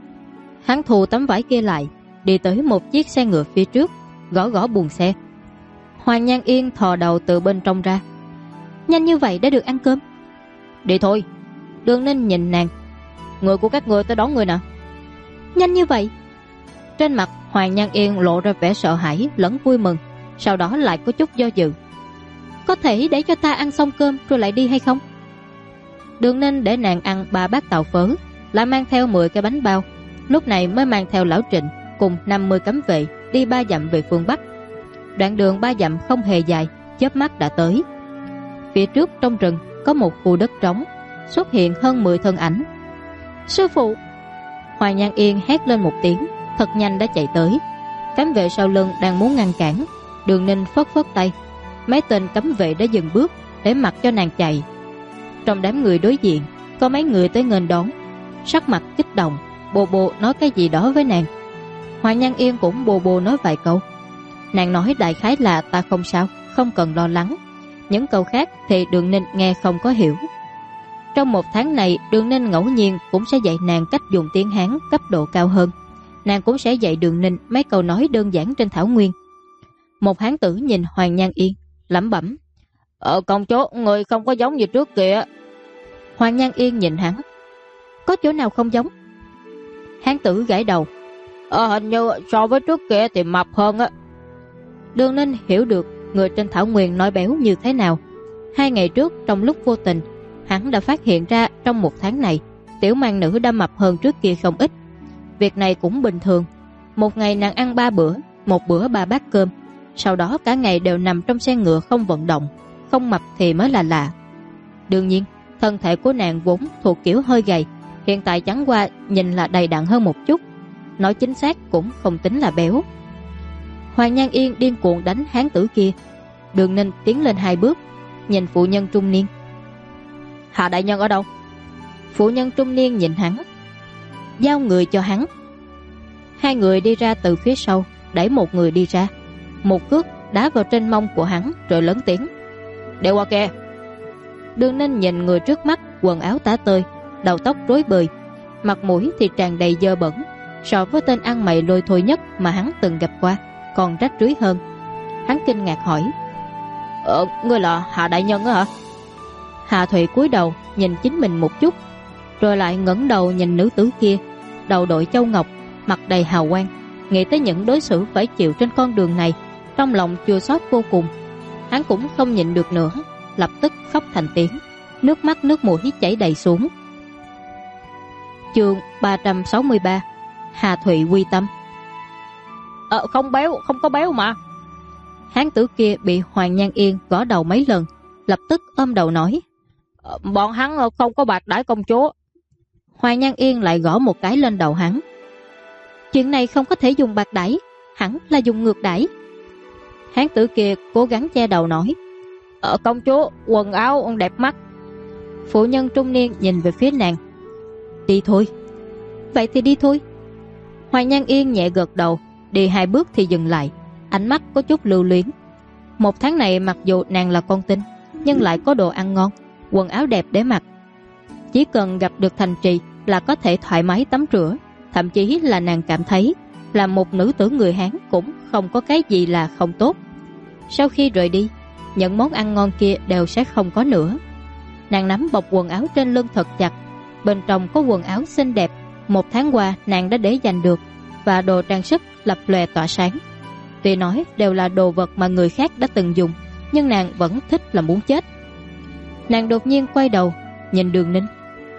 [SPEAKER 1] Hắn thu tấm vải kia lại, đi tới một chiếc xe ngựa phía trước, gõ gõ buồng xe. Hoàng Nhan Yên thò đầu từ bên trong ra: Nhanh như vậy đã được ăn cơm? Đi thôi. Đường Ninh nhìn nàng: Người của các ngươi tới đón người nào? Nhanh như vậy? Trên mặt Hoàng Nhan Yên lộ ra vẻ sợ hãi lẫn vui mừng, sau đó lại có chút do dự. Có thể để cho ta ăn xong cơm rồi lại đi hay không? Đường Ninh để nàng ăn 3 bát tàu phớ, lại mang theo 10 cái bánh bao, lúc này mới mang theo lão Trịnh cùng 50 cấm vệ đi 3 dặm về phương Bắc. Đoạn đường 3 dặm không hề dài, chớp mắt đã tới. Phía trước trong rừng có một khu đất trống, xuất hiện hơn 10 thân ảnh. Sư phụ! Hoài Nhan Yên hét lên một tiếng, thật nhanh đã chạy tới. Cấm vệ sau lưng đang muốn ngăn cản, Đường Ninh phất phất tay, mấy tên cấm vệ đã dừng bước để mặc cho nàng chạy. Trong đám người đối diện có mấy người tới nghênh đón, sắc mặt kích động, bồ bồ nói cái gì đó với nàng. Hoài Nhan Yên cũng bồ bồ nói vài câu. Nàng nói đại khái là ta không sao, không cần lo lắng. Những câu khác thì Đường Ninh nghe không có hiểu. Trong 1 tháng này, Đường Ninh ngẫu nhiên cũng sẽ dạy nàng cách dùng tiếng Hán cấp độ cao hơn. Nàng cũng sẽ dạy Đường Ninh mấy câu nói đơn giản trên thảo nguyên. Một hán tử nhìn Hoài Nhan Yên, lẩm bẩm: công chúa, người không có giống như trước kìa. Hoài Nhan Yên nhìn hắn: có chỗ nào không giống? Hán tử gãi đầu: hình như so với trước kia thì mập hơn á. Đường Ninh hiểu được người trên thảo nguyên nói béo như thế nào. 2 ngày trước trong lúc vô tình, hắn đã phát hiện ra trong 1 tháng này tiểu mang nữ đã mập hơn trước kia không ít. Việc này cũng bình thường. Một ngày nàng ăn 3 bữa, một bữa 3 bát cơm, sau đó cả ngày đều nằm trong xe ngựa không vận động, không mập thì mới là lạ. Đương nhiên, thân thể của nàng vốn thuộc kiểu hơi gầy, hiện tại chẳng qua nhìn là đầy đặn hơn một chút, nói chính xác cũng không tính là béo. Hoàng Nhan Yên điên cuồng đánh hán tử kia. Đường Ninh tiến lên 2 bước, nhìn phụ nhân trung niên: Hạ đại nhân ở đâu? Phụ nhân trung niên nhìn hắn: giao người cho hắn. 2 người đi ra từ phía sau, đẩy một người đi ra, một cước đá vào trên mông của hắn rồi lớn tiếng: để qua kìa. Đường Ninh nhìn người trước mắt, quần áo tả tơi, đầu tóc rối bời, mặt mũi thì tràn đầy dơ bẩn, so với tên ăn mày lôi thôi nhất mà hắn từng gặp qua còn rách rưới hơn. Hắn kinh ngạc hỏi: ngươi là Hạ đại nhân á hả? Hạ Thụy cúi đầu nhìn chính mình một chút, rồi lại ngẩng đầu nhìn nữ tử kia, đầu đội châu ngọc, mặt đầy hào quang. Nghĩ tới những đối xử phải chịu trên con đường này, trong lòng chua xót vô cùng. Hắn cũng không nhịn được nữa, lập tức khóc thành tiếng, nước mắt nước mũi chảy đầy xuống. Chương 363: Hà Thụy quy tâm. Không béo, không có béo mà. Hán tử kia bị Hoàng Nhan Yên gõ đầu mấy lần, lập tức ôm đầu nói: bọn hắn không có bạc đãi công chúa. Hoàng Nhan Yên lại gõ một cái lên đầu hắn: chuyện này không có thể dùng bạc đãi, hẳn là dùng ngược đãi. Hán tử kia cố gắng che đầu nói: công chúa, quần áo đẹp mắt. Phụ nhân trung niên nhìn về phía nàng: đi thôi. Vậy thì đi thôi. Hoàng Nhan Yên nhẹ gật đầu, đi 2 bước thì dừng lại, ánh mắt có chút lưu luyến. 1 tháng này mặc dù nàng là con tin, nhưng lại có đồ ăn ngon, quần áo đẹp để mặc. Chỉ cần gặp được thành trì là có thể thoải mái tắm rửa. Thậm chí là nàng cảm thấy là một nữ tử người Hán cũng không có cái gì là không tốt. Sau khi rời đi, những món ăn ngon kia đều sẽ không có nữa. Nàng nắm bọc quần áo trên lưng thật chặt, bên trong có quần áo xinh đẹp 1 tháng qua nàng đã để dành được, và đồ trang sức lập lòe tỏa sáng. Tuy nói đều là đồ vật mà người khác đã từng dùng, nhưng nàng vẫn thích là muốn chết. Nàng đột nhiên quay đầu nhìn Đường Ninh: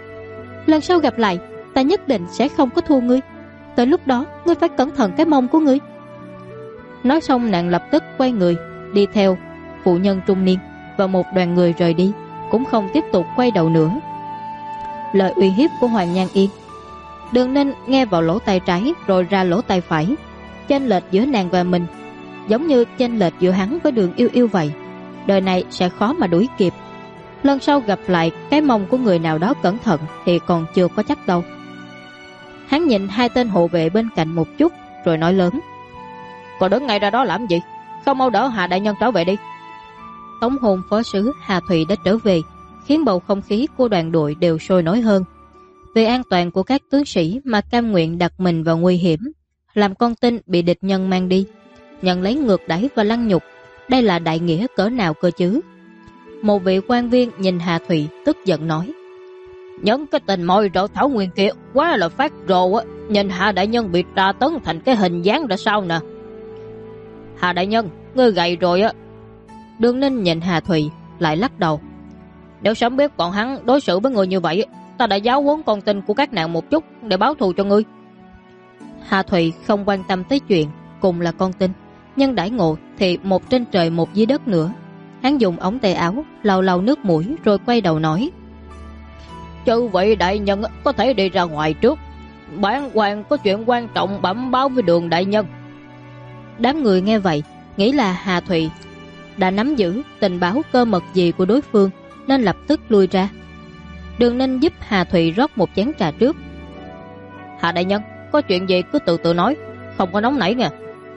[SPEAKER 1] lần sau gặp lại, ta nhất định sẽ không có thua ngươi. Tới lúc đó ngươi phải cẩn thận cái mông của ngươi. Nói xong nàng lập tức quay người đi theo phụ nhân trung niên và một đoàn người rời đi, cũng không tiếp tục quay đầu nữa. Lời uy hiếp của Hoàng Nhan Yên, Đường Ninh nghe vào lỗ tai trái rồi ra lỗ tai phải. Chênh lệch giữa nàng và mình giống như chênh lệch giữa hắn với Đường Yêu Yêu vậy. Đời này sẽ khó mà đuổi kịp. Lần sau gặp lại cái mông của người nào đó cẩn thận thì còn chưa có chắc đâu. Hắn nhìn 2 tên hộ vệ bên cạnh một chút rồi nói lớn: còn đứng ngay ra đó làm gì, không mau đỡ Hạ đại nhân trở về đi. Tống hôn phó sứ Hà Thụy đã trở về, khiến bầu không khí của đoàn đội đều sôi nổi hơn. Vì an toàn của các tướng sĩ mà cam nguyện đặt mình vào nguy hiểm, làm con tin bị địch nhân mang đi, nhận lấy ngược đãi và lăng nhục, đây là đại nghĩa cỡ nào cơ chứ? Một vị quan viên nhìn Hà Thụy tức giận nói: những cái tình mồi rộ thảo nguyên kia quá là phát rồ á, nhìn Hạ đại nhân bị tra tấn thành cái hình dáng đã sao nè. Hạ đại nhân, ngươi gầy rồi á. Đường Ninh nhìn Hà Thụy lại lắc đầu: Nếu sớm biết bọn hắn đối xử với người như vậy, ta đã giáo huấn con tin của các nàng một chút để báo thù cho ngươi. Hà Thụy không quan tâm tới chuyện cùng là con tin, nhưng đãi ngộ thì một trên trời một dưới đất nữa. Hắn dùng ống tay áo lau lau nước mũi rồi quay đầu nói: Chư vị đại nhân có thể đi ra ngoài trước, bản quan có chuyện quan trọng bẩm báo với Đường đại nhân. Đám người nghe vậy nghĩ là Hà Thụy đã nắm giữ tình báo cơ mật gì của đối phương nên lập tức lui ra. Đường Ninh giúp Hà Thụy rót một chén trà trước. Hà đại nhân, có chuyện gì cứ từ từ nói, không có nóng nảy nha.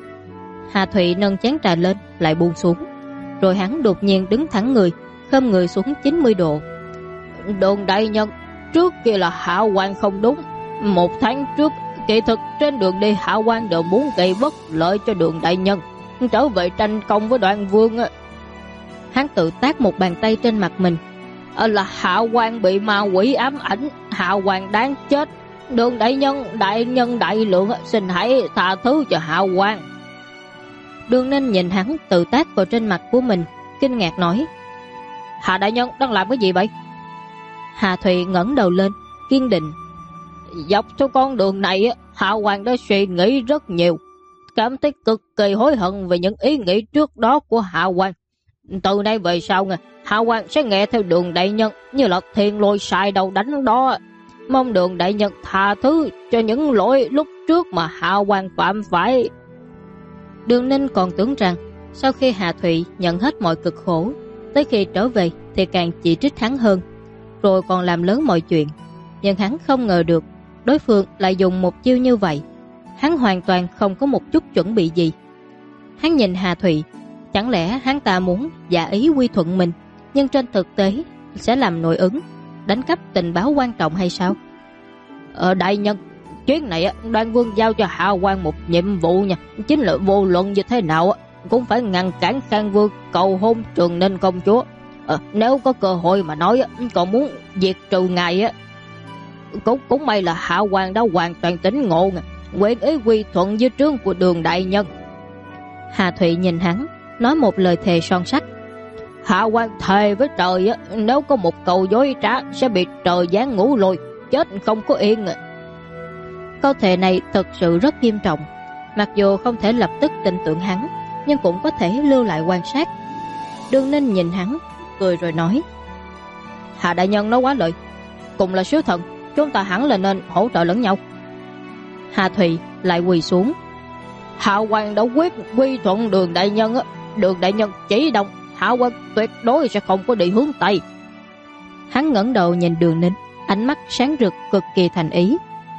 [SPEAKER 1] Hà Thụy nâng chén trà lên lại buông xuống, rồi hắn đột nhiên đứng thẳng người, khom người xuống 90 độ. Đường đại nhân, trước kia là Hạ quan không đúng. 1 tháng trước, kỳ thực trên đường đi Hạ quan đều muốn gây bất lợi cho Đường đại nhân, trở về tranh công với Đoạn Vương. Hắn tự tát một bàn tay trên mặt mình. Là Hạ quan bị ma quỷ ám ảnh, Hạ quan đáng chết. Đường đại nhân đại lượng, xin hãy tha thứ cho Hạ quan. Đường Ninh nhìn hắn tự tát vào trên mặt của mình, kinh ngạc nói: Hạ đại nhân đang làm cái gì vậy? Hà Thụy ngẩng đầu lên, kiên định: Dọc theo con đường này, Hạ quan đã suy nghĩ rất nhiều, cảm thấy cực kỳ hối hận về những ý nghĩ trước đó của Hạ quan. Từ nay về sau, Hạ quan sẽ nghe theo Đường đại nhân như là thiên lôi sai đầu đánh đó. Mong Đường đại nhân tha thứ cho những lỗi lúc trước mà Hạ quan phạm phải. Đường Ninh còn tưởng rằng sau khi Hà Thụy nhận hết mọi cực khổ, tới khi trở về thì càng chỉ trích hắn hơn, rồi còn làm lớn mọi chuyện. Nhưng hắn không ngờ được đối phương lại dùng một chiêu như vậy. Hắn hoàn toàn không có một chút chuẩn bị gì. Hắn nhìn Hà Thụy, chẳng lẽ hắn ta muốn giả ý quy thuận mình, nhưng trên thực tế sẽ làm nội ứng, đánh cắp tình báo quan trọng hay sao? Đại nhân, chuyến này Đoan Vương giao cho Hạ quan một nhiệm vụ nha, chính là vô luận như thế nào cũng phải ngăn cản Khang Vương cầu hôn Trường Ninh công chúa. Nếu có cơ hội mà nói còn muốn diệt trừ ngài, cũng may là Hạ quan đã hoàn toàn tỉnh ngộ, nguyện ý quy thuận với trướng của Đường đại nhân. Hà Thụy nhìn hắn, nói một lời thề son sắt: Hạ quan thề với trời, nếu có một câu dối trá sẽ bị trời giáng ngũ lôi, chết không có yên. Câu thề này thực sự rất nghiêm trọng. Mặc dù không thể lập tức tin tưởng hắn, nhưng cũng có thể lưu lại quan sát. Đường Ninh nhìn hắn, cười rồi nói: Hạ đại nhân nói quá lời, cùng là sứ thần, chúng ta hẳn là nên hỗ trợ lẫn nhau. Hà Thụy lại quỳ xuống: Hạ quan đã quyết quy thuận Đường đại nhân, Đường đại nhân chỉ động, Hạ quan tuyệt đối sẽ không có đi hướng Tây. Hắn ngẩng đầu nhìn Đường Ninh, ánh mắt sáng rực cực kỳ thành ý.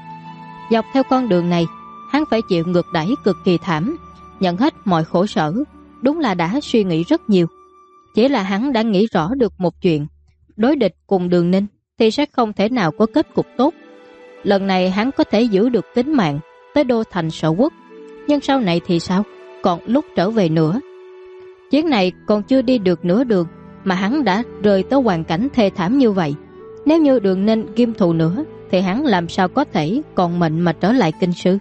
[SPEAKER 1] Dọc theo con đường này, hắn phải chịu ngược đãi cực kỳ thảm, nhận hết mọi khổ sở, đúng là đã suy nghĩ rất nhiều. Chỉ là hắn đã nghĩ rõ được một chuyện: đối địch cùng Đường Ninh thì sẽ không thể nào có kết cục tốt. Lần này hắn có thể giữ được tính mạng tới đô thành Sở Quốc, nhưng sau này thì sao? Còn lúc trở về nữa. Chuyến này còn chưa đi được nửa đường mà hắn đã rơi tới hoàn cảnh thê thảm như vậy. Nếu như Đường Ninh ghim thù nữa thì hắn làm sao có thể còn mệnh mà trở lại kinh sư?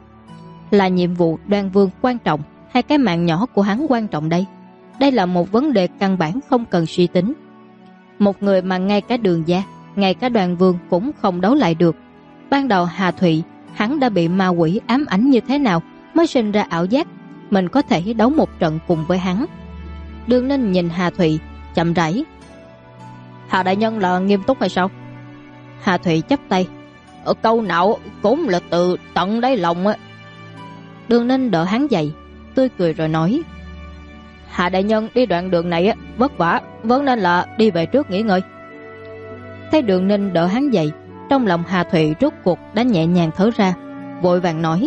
[SPEAKER 1] Là nhiệm vụ Đoan Vương quan trọng hay cái mạng nhỏ của hắn quan trọng đây? Đây là một vấn đề căn bản không cần suy tính. Một người mà ngay cả Đường gia, ngay cả Đoan Vương cũng không đấu lại được. Ban đầu Hà Thụy, hắn đã bị ma quỷ ám ảnh như thế nào mới sinh ra ảo giác mình có thể đấu một trận cùng với hắn. Đường Ninh nhìn Hà Thụy, chậm rãi: Hà đại nhân là nghiêm túc hay sao? Hà Thụy chắp tay: Câu nào cũng là từ tận đáy lòng. Đường Ninh đỡ hắn dậy, tươi cười rồi nói: Hạ đại nhân đi đoạn đường này vất vả, vẫn nên là đi về trước nghỉ ngơi. Thấy Đường Ninh đỡ hắn dậy, trong lòng Hà Thụy rốt cuộc đã nhẹ nhàng thở ra, vội vàng nói: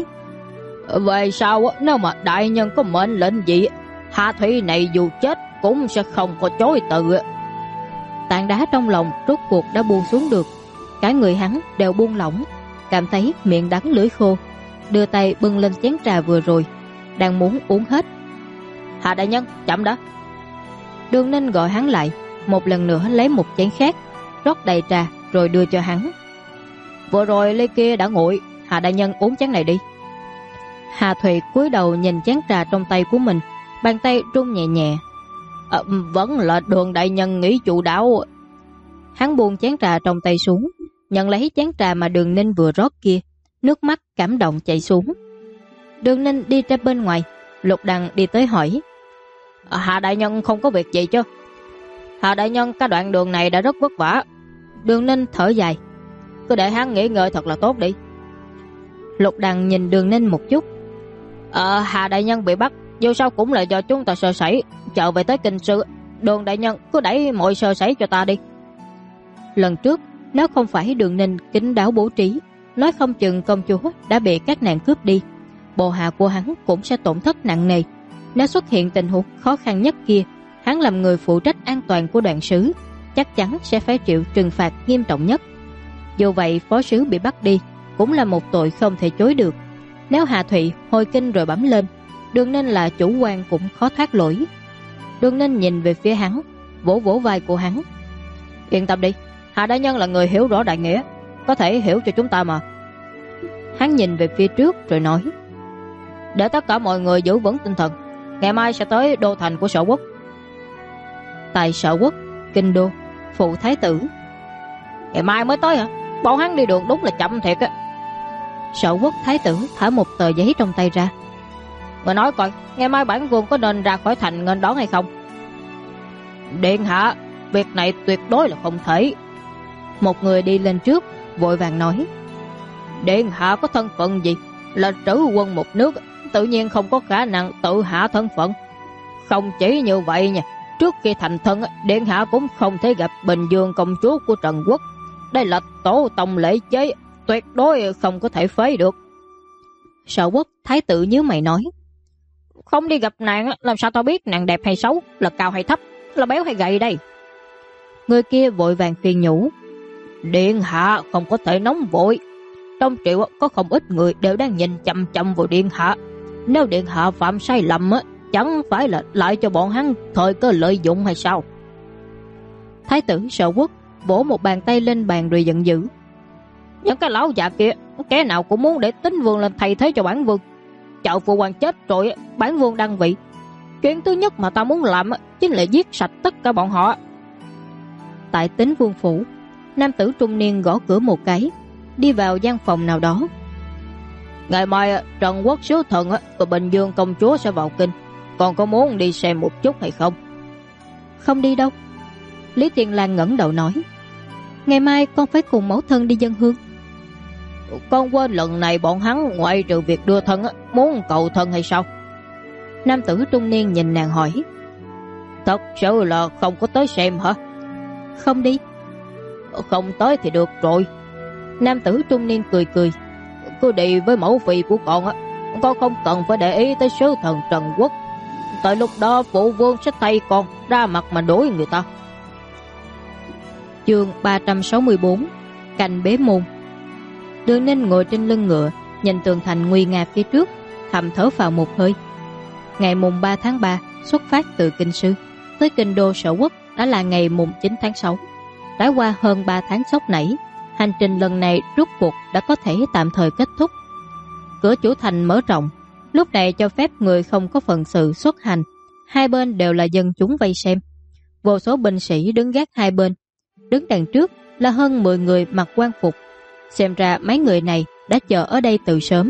[SPEAKER 1] Về sau nếu mà đại nhân có mệnh lệnh gì, Hà Thụy này dù chết cũng sẽ không có chối từ. Tảng đá trong lòng rốt cuộc đã buông xuống được, cả người hắn đều buông lỏng, cảm thấy miệng đắng lưỡi khô, đưa tay bưng lên chén trà vừa rồi, đang muốn uống hết. Hạ đại nhân, chậm đã. Đường Ninh gọi hắn lại, một lần nữa lấy một chén khác, rót đầy trà rồi đưa cho hắn. Vừa rồi ly kia đã nguội, Hạ đại nhân uống chén này đi. Hà Thụy cúi đầu nhìn chén trà trong tay của mình, bàn tay run nhẹ nhẹ. Vẫn là Đường đại nhân nghĩ chủ đạo. Hắn buông chén trà trong tay xuống, nhận lấy chén trà mà Đường Ninh vừa rót kia, nước mắt cảm động chảy xuống. Đường Ninh đi ra bên ngoài, Lục Đằng đi tới hỏi: Hạ đại nhân không có việc gì chứ? Hạ đại nhân, cái đoạn đường này đã rất vất vả. Đường Ninh thở dài: Cứ để hắn nghỉ ngơi thật là tốt đi. Lục Đằng nhìn Đường Ninh một chút: Hạ đại nhân bị bắt, dù sao cũng là do chúng ta sơ sẩy, trở về tới kinh sư, Đường đại nhân cứ đẩy mọi sơ sẩy cho ta đi. Lần trước nếu không phải Đường Ninh kín đáo bố trí, nói không chừng công chúa đã bị các nàng cướp đi, bộ hạ của hắn cũng sẽ tổn thất nặng nề. Nếu xuất hiện tình huống khó khăn nhất kia, hắn làm người phụ trách an toàn của đoàn sứ, chắc chắn sẽ phải chịu trừng phạt nghiêm trọng nhất. Dù vậy, phó sứ bị bắt đi cũng là một tội không thể chối được. Nếu Hạ Thụy hồi kinh rồi bấm lên, Đường Ninh là chủ quan cũng khó thoát lỗi. Đường Ninh nhìn về phía hắn, vỗ vỗ vai của hắn: Yên tâm đi, Hạ đại nhân là người hiểu rõ đại nghĩa, có thể hiểu cho chúng ta mà. Hắn nhìn về phía trước rồi nói: Để tất cả mọi người giữ vững tinh thần, ngày mai sẽ tới đô thành của Sở Quốc. Tại Sở Quốc, kinh đô, phụ thái tử: Ngày mai mới tới hả? Bọn hắn đi đường đúng là chậm thiệt á. Sở Quốc thái tử thả một tờ giấy trong tay ra: Người nói coi, ngày mai bản vương có nên ra khỏi thành nghênh đón hay không? Điện hạ, việc này tuyệt đối là không thể. Một người đi lên trước vội vàng nói: Điện hạ có thân phận gì? Là trữ quân một nước, tự nhiên không có khả năng tự hạ thân phận. Không chỉ như vậy nha, trước khi thành thân, điện hạ cũng không thể gặp Bình Dương công chúa của Trần Quốc. Đây là tổ tông lễ chế, tuyệt đối không có thể phế được. Sở Quốc thái tử nhíu mày nói: Không đi gặp nàng, làm sao tao biết nàng đẹp hay xấu, là cao hay thấp, là béo hay gầy đây? Người kia vội vàng khuyên nhủ: Điện hạ không có thể nóng vội. Trong triệu có không ít người đều đang nhìn chăm chăm vào điện hạ. Nếu điện hạ phạm sai lầm, chẳng phải là lại cho bọn hắn thời cơ lợi dụng hay sao? Thái tử Sở Quốc vỗ một bàn tay lên bàn rồi giận dữ: Những cái lão già kia, kẻ nào cũng muốn để Tính vương lên thay thế cho bản vương. Chợ phụ hoàng chết rồi, bản vương đăng vị. Chuyện thứ nhất mà ta muốn làm chính là giết sạch tất cả bọn họ. Tại Tính vương phủ, nam tử trung niên gõ cửa một cái, đi vào gian phòng nào đó. Ngày mai Trần Quốc sứ thần và Bình Dương công chúa sẽ vào kinh, còn có muốn đi xem một chút hay không? Không đi đâu. Lý Thiên Lang ngẩng đầu nói: Ngày mai con phải cùng mẫu thân đi dâng hương. Con quên lần này bọn hắn ngoại trừ việc đưa thân, muốn cầu thân hay sao? Nam tử trung niên nhìn nàng hỏi: Thật sự là không có tới xem hả? Không đi. Không tới thì được rồi. Nam tử trung niên cười cười: Cứ đi với mẫu phi của con không cần phải để ý tới sứ thần Trần Quốc. Tới lúc đó phụ vương sẽ thay con ra mặt mà đối người ta. Chương 364: Canh bế môn. Đường Ninh ngồi trên lưng ngựa, nhìn tường thành nguy nga phía trước, thầm thở phào một hơi. Ngày mùng 3 tháng 3 xuất phát từ kinh sư tới kinh đô Sở Quốc đã là ngày mùng 9 tháng 6. Đã qua hơn 3 tháng sốc nảy, hành trình lần này rốt cuộc đã có thể tạm thời kết thúc. Cửa chủ thành mở rộng, lúc này cho phép người không có phận sự xuất hành. Hai bên đều là dân chúng vây xem. Vô số binh sĩ đứng gác hai bên. Đứng đằng trước là hơn 10 người mặc quan phục. Xem ra mấy người này đã chờ ở đây từ sớm.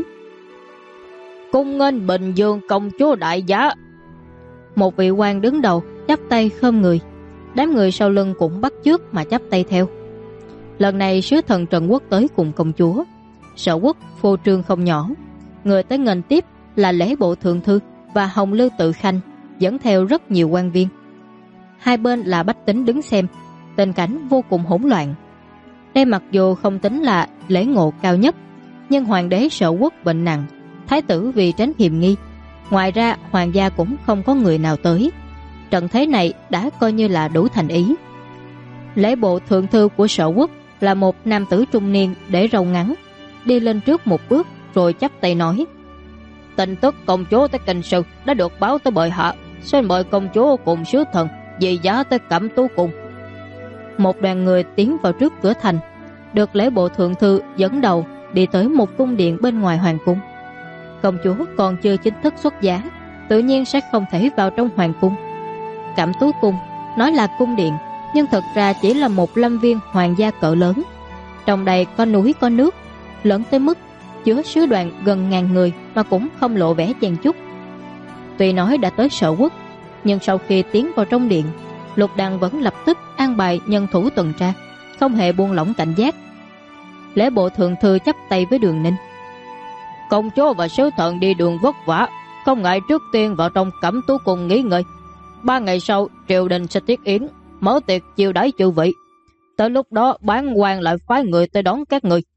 [SPEAKER 1] Cung nghênh Bình Dương công chúa đại giá. Một vị quan đứng đầu chắp tay khom người. Đám người sau lưng cũng bắt chước mà chắp tay theo. Lần này sứ thần Trần Quốc tới cùng công chúa. Sở Quốc phô trương không nhỏ. Người tới nghênh tiếp là lễ bộ thượng thư và Hồng Lưu Tự Khanh, dẫn theo rất nhiều quan viên. Hai bên là bách tính đứng xem, tình cảnh vô cùng hỗn loạn. Đây mặc dù không tính là lễ ngộ cao nhất, nhưng hoàng đế Sở Quốc bệnh nặng, thái tử vì tránh hiềm nghi. Ngoài ra hoàng gia cũng không có người nào tới. Trận thế này đã coi như là đủ thành ý. Lễ bộ thượng thư của Sở Quốc là một nam tử trung niên để râu ngắn, đi lên trước một bước rồi chắp tay nói: Tin tức công chúa tới kinh sư đã được báo tới bệ hạ, xin mời công chúa cùng sứ thần dị giá tới Cẩm Tú Cung. Một đoàn người tiến vào trước cửa thành, được lễ bộ thượng thư dẫn đầu đi tới một cung điện bên ngoài hoàng cung. Công chúa còn chưa chính thức xuất giá, tự nhiên sẽ không thể vào trong hoàng cung. Cẩm Tú Cung nói là cung điện, nhưng thực ra chỉ là một lâm viên hoàng gia cỡ lớn. Trong đây có núi có nước, lớn tới mức chứa sứ đoàn gần ngàn người mà cũng không lộ vẻ chen chúc. Tuy nói đã tới Sở Quốc, nhưng sau khi tiến vào trong điện, Lục Đằng vẫn lập tức an bài nhân thủ tuần tra, không hề buông lỏng cảnh giác. Lễ bộ thượng thư chắp tay với Đường Ninh. Công chúa và sứ thần đi đường vất vả, không ngại trước tiên vào trong Cẩm Tú Cung nghỉ ngơi. 3 ngày sau triều đình sẽ tiết yến, mở tiệc chiêu đãi chư vị. Tới lúc đó bán quan lại phái người tới đón các người.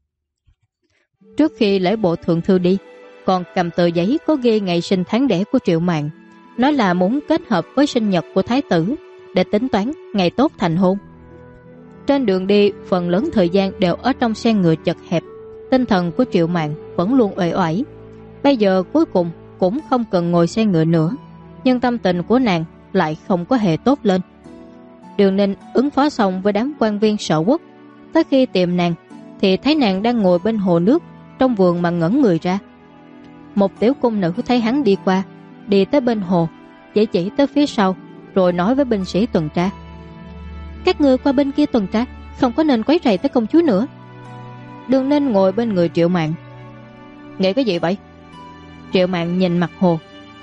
[SPEAKER 1] Trước khi lễ bộ thượng thư đi, còn cầm tờ giấy có ghi ngày sinh tháng đẻ của Triệu Mạn, nói là muốn kết hợp với sinh nhật của thái tử để tính toán ngày tốt thành hôn. Trên đường đi, phần lớn thời gian đều ở trong xe ngựa chật hẹp. Tinh thần của Triệu Mạn vẫn luôn uể oải. Bây giờ cuối cùng cũng không cần ngồi xe ngựa nữa, nhưng tâm tình của nàng lại không có hề tốt lên. Đường Ninh ứng phó xong với đám quan viên Sở Quốc, tới khi tìm nàng thì thấy nàng đang ngồi bên hồ nước trong vườn mà ngẩn người ra. Một tiểu cung nữ thấy hắn đi qua, đi tới bên hồ, chỉ tới phía sau, rồi nói với binh sĩ tuần tra: các ngươi qua bên kia tuần tra, không có nên quấy rầy tới công chúa nữa. Đường Ninh ngồi bên người Triệu Mạn. Nghĩ cái gì vậy? Triệu Mạn nhìn mặt hồ.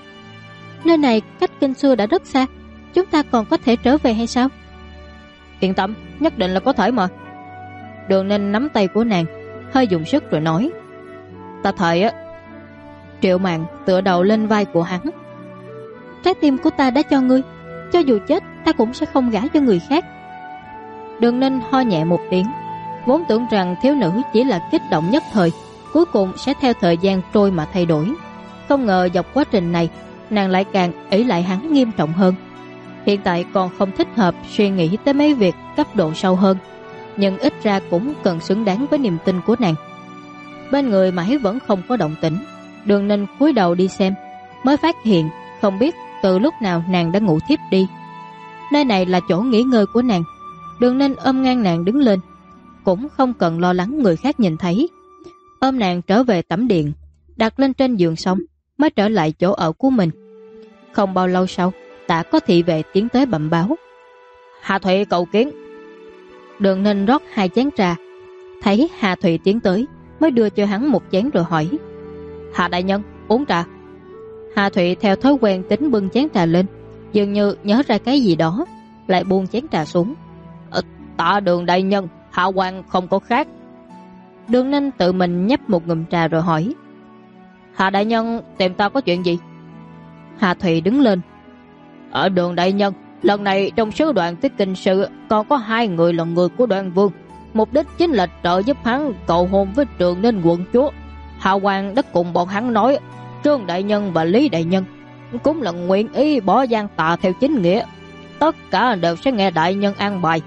[SPEAKER 1] Nơi này cách kinh xưa đã rất xa, chúng ta còn có thể trở về hay sao? Yên tâm, nhất định là có thể mà. Đường Ninh nắm tay của nàng, hơi dùng sức rồi nói: ta thề á. Triệu Mạn tựa đầu lên vai của hắn. Trái tim của ta đã cho ngươi, cho dù chết ta cũng sẽ không gả cho người khác. Đường Ninh ho nhẹ một tiếng, vốn tưởng rằng thiếu nữ chỉ là kích động nhất thời, cuối cùng sẽ theo thời gian trôi mà thay đổi. Không ngờ dọc quá trình này, nàng lại càng ỷ lại hắn nghiêm trọng hơn. Hiện tại còn không thích hợp suy nghĩ tới mấy việc cấp độ sâu hơn, nhưng ít ra cũng cần xứng đáng với niềm tin của nàng. Bên người mãi vẫn không có động tĩnh. Đường Ninh cúi đầu đi xem, mới phát hiện không biết từ lúc nào nàng đã ngủ thiếp đi. Nơi này là chỗ nghỉ ngơi của nàng. Đường Ninh ôm ngang nàng đứng lên, cũng không cần lo lắng người khác nhìn thấy. Ôm nàng trở về tẩm điện, đặt lên trên giường xong mới trở lại chỗ ở của mình. Không bao lâu sau, đã có thị vệ tiến tới bẩm báo: Hà Thụy cầu kiến. Đường Ninh rót 2 chén trà, thấy Hà Thụy tiến tới, mới đưa cho hắn một chén rồi hỏi: Hà đại nhân, uống trà. Hà Thụy theo thói quen tính bưng chén trà lên, dường như nhớ ra cái gì đó, lại buông chén trà xuống. Tạ Đường đại nhân, hạ quan không có khác. Đường Ninh tự mình nhấp một ngụm trà rồi hỏi: Hà đại nhân tìm ta có chuyện gì? Hà Thụy đứng lên: Ở Đường đại nhân, lần này trong sứ đoàn tới kinh sự còn có 2 người là người của Đoan Vương, mục đích chính là trợ giúp hắn cầu hôn với Trường Ninh quận chúa. Hạ quan đã cùng bọn hắn nói, Trương đại nhân và Lý đại nhân cũng là nguyện ý bỏ gian tà theo chính nghĩa, tất cả đều sẽ nghe đại nhân an bài.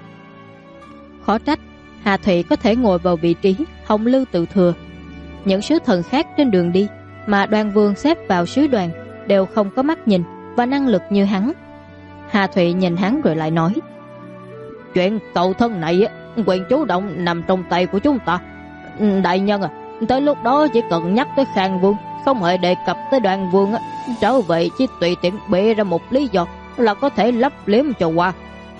[SPEAKER 1] Khó trách Hà Thụy có thể ngồi vào vị trí hồng lưu tự thừa. Những sứ thần khác trên đường đi mà Đoan Vương xếp vào sứ đoàn đều không có mắt nhìn và năng lực như hắn. Hà Thụy nhìn hắn rồi lại nói: Chuyện cầu thân này quyền chủ động nằm trong tay của chúng ta. Đại nhân tới lúc đó chỉ cần nhắc tới Khang Vương, không hề đề cập tới Đoan Vương, trở về chỉ tùy tiện bịa ra một lý do là có thể lấp liếm cho qua.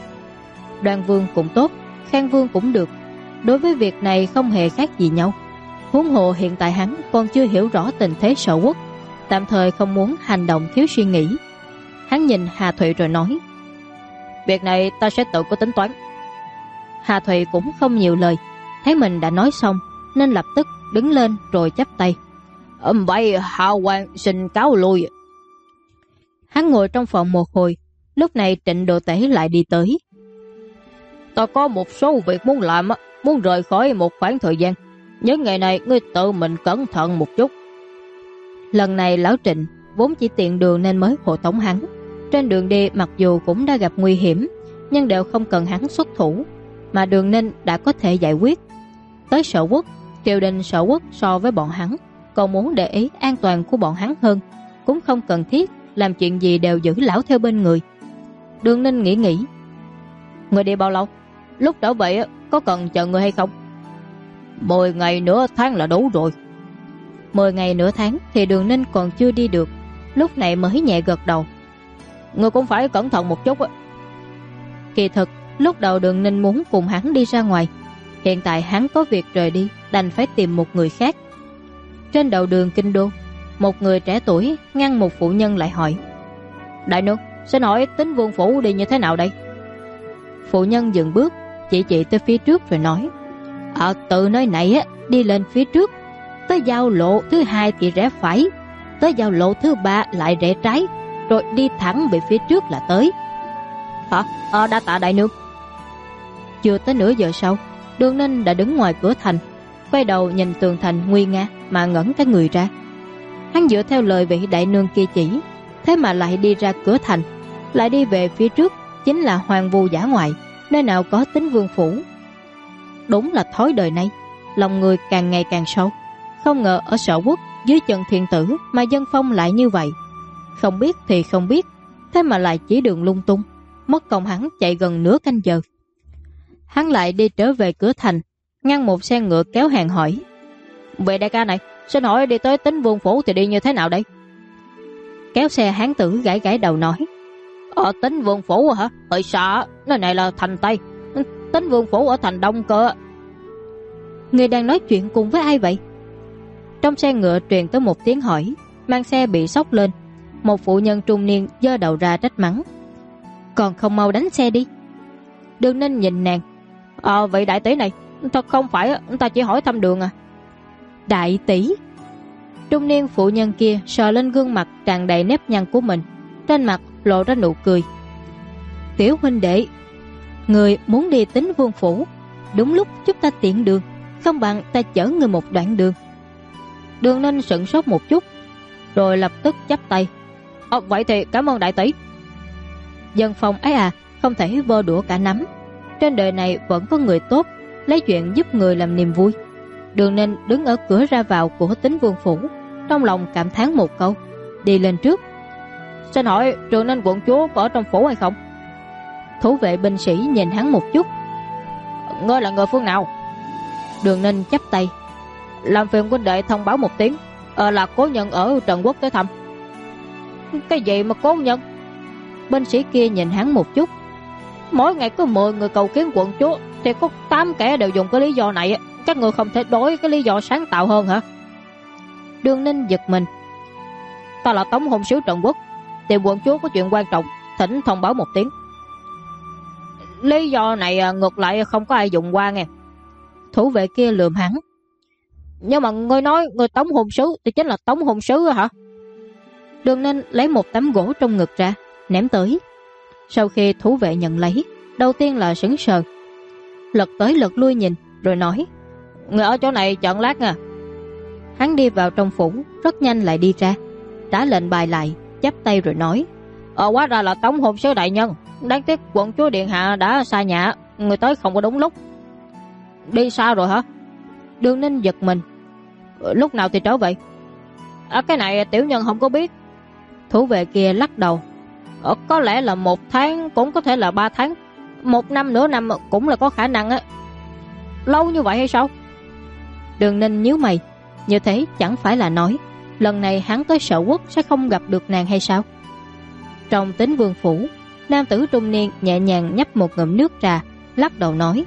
[SPEAKER 1] Đoan Vương cũng tốt, Khang Vương cũng được, đối với việc này không hề khác gì nhau. Huống hồ hiện tại hắn còn chưa hiểu rõ tình thế Sở Quốc, tạm thời không muốn hành động thiếu suy nghĩ. Hắn nhìn Hà Thụy rồi nói: Việc này ta sẽ tự có tính toán. Hà Thụy cũng không nhiều lời, thấy mình đã nói xong nên lập tức đứng lên rồi chắp tay: Vậy hạ quan xin cáo lui. Hắn ngồi trong phòng một hồi, lúc này Trịnh Độ Tể lại đi tới. Ta có một số việc muốn làm, muốn rời khỏi một khoảng thời gian. Những ngày này ngươi tự mình cẩn thận một chút. Lần này lão Trịnh vốn chỉ tiện đường nên mới hộ tống hắn. Trên đường đi mặc dù cũng đã gặp nguy hiểm, nhưng đều không cần hắn xuất thủ, mà Đường Ninh đã có thể giải quyết. Tới Sở Quốc, triều đình Sở Quốc so với bọn hắn còn muốn để ý an toàn của bọn hắn hơn, cũng không cần thiết làm chuyện gì đều giữ lão theo bên người. Đường Ninh nghĩ: Người đi bao lâu? Lúc trở về có cần chờ người hay không? 10 ngày nửa tháng là đủ rồi. 10 ngày nửa tháng thì Đường Ninh còn chưa đi được, lúc này mới nhẹ gật đầu. Người cũng phải cẩn thận một chút. Kỳ thực Lúc đầu Đường Ninh muốn cùng hắn đi ra ngoài, hiện tại hắn có việc rời đi, đành phải tìm một người khác. Trên đầu đường kinh đô, một người trẻ tuổi ngăn một phụ nhân lại hỏi: Đại nương, xin hỏi Tín Vương phủ đi như thế nào đây? Phụ nhân dừng bước, chỉ tới phía trước rồi nói: Từ nơi này á, đi lên phía trước, tới giao lộ thứ 2 thì rẽ phải, tới giao lộ thứ 3 lại rẽ trái, rồi đi thẳng về phía trước là tới. Đa tạ đại nương. Chưa tới nửa giờ sau, Đường Ninh đã đứng ngoài cửa thành, quay đầu nhìn tường thành nguy nga mà ngẩn cái người ra. Hắn dựa theo lời vị đại nương kia chỉ, thế mà lại đi ra cửa thành, lại đi về phía trước chính là hoang vu dã ngoại, nơi nào có Tín Vương phủ. Đúng là thói đời này, lòng người càng ngày càng sâu. Không ngờ ở Sở Quốc dưới chân thiên tử mà dân phong lại như vậy. Không biết thì không biết, thế mà lại chỉ đường lung tung, mất công hắn chạy gần nửa canh giờ. Hắn lại đi trở về cửa thành, ngăn một xe ngựa kéo hàng hỏi: Về đại ca này, xin hỏi đi tới Tín Vương phủ thì đi như thế nào đây? Kéo xe hán tử gãi gãi đầu nói: Tín Vương phủ hả? Hơi xa, nơi này là thành Tây, Tín Vương phủ ở thành Đông cơ. Người đang nói chuyện cùng với ai vậy? Trong xe ngựa truyền tới một tiếng hỏi, mang xe bị sốc lên. Một phụ nhân trung niên giơ đầu ra trách mắng: Còn không mau đánh xe đi. Đường Ninh nhìn nàng: Vậy đại tỷ này, thật không phải ta chỉ hỏi thăm đường à? Đại tỷ? Trung niên phụ nhân kia sờ lên gương mặt tràn đầy nếp nhăn của mình, trên mặt lộ ra nụ cười: Tiểu huynh đệ, người muốn đi Tín Vương phủ, đúng lúc chúng ta tiện đường, không bằng ta chở người một đoạn đường. Đường Ninh sững sốt một chút, rồi lập tức chắp tay: Vậy thì cảm ơn đại tỷ. Dân phong ấy à, không thể vơ đũa cả nắm. Trên đời này vẫn có người tốt, lấy chuyện giúp người làm niềm vui. Đường Ninh đứng ở cửa ra vào của Tín Vương phủ, trong lòng cảm thán một câu, đi lên trước: Xin hỏi Trường Ninh quận chúa có ở trong phủ hay không? Thủ vệ binh sĩ nhìn hắn một chút: Ngươi là người phương nào? Đường Ninh chắp tay: Làm phiền huynh đệ thông báo một tiếng, là cố nhân ở Trần Quốc tới thăm. Cái gì mà cố nhân? Binh sĩ kia nhìn hắn một chút: Mỗi ngày có 10 người cầu kiến quận chúa, thì có 8 kẻ đều dùng cái lý do này. Các người không thể đổi cái lý do sáng tạo hơn hả? Đường Ninh giật mình: Ta là Tống hôn sứ Trần Quốc, tìm quận chúa có chuyện quan trọng, thỉnh thông báo một tiếng. Lý do này ngược lại không có ai dùng qua nghe. Thủ vệ kia lườm hắn: Nhưng mà ngươi nói người Tống hôn sứ thì chính là Tống hôn sứ hả? Đường Ninh lấy một tấm gỗ trong ngực ra, ném tới. Sau khi thủ vệ nhận lấy, đầu tiên là sững sờ, lật tới lật lui nhìn, rồi nói: Người ở chỗ này chọn lát nha. Hắn đi vào trong phủ, rất nhanh lại đi ra, trả lệnh bài lại, chắp tay rồi nói: Hóa ra là Tống hôn sứ đại nhân, đáng tiếc quận chúa điện hạ đã xa nhà, người tới không có đúng lúc. Đi xa rồi hả? Đường Ninh giật mình: Lúc nào thì trở về? Cái này tiểu nhân không có biết. Thủ vệ kia lắc đầu: Có lẽ là 1 tháng, cũng có thể là 3 tháng, 1 năm, nửa năm cũng là có khả năng á. Lâu như vậy hay sao? Đường Ninh nhíu mày, như thế chẳng phải là nói lần này hắn tới Sở Quốc sẽ không gặp được nàng hay sao? Trong Tín Vương phủ, nam tử trung niên nhẹ nhàng nhấp một ngụm nước trà, lắc đầu nói: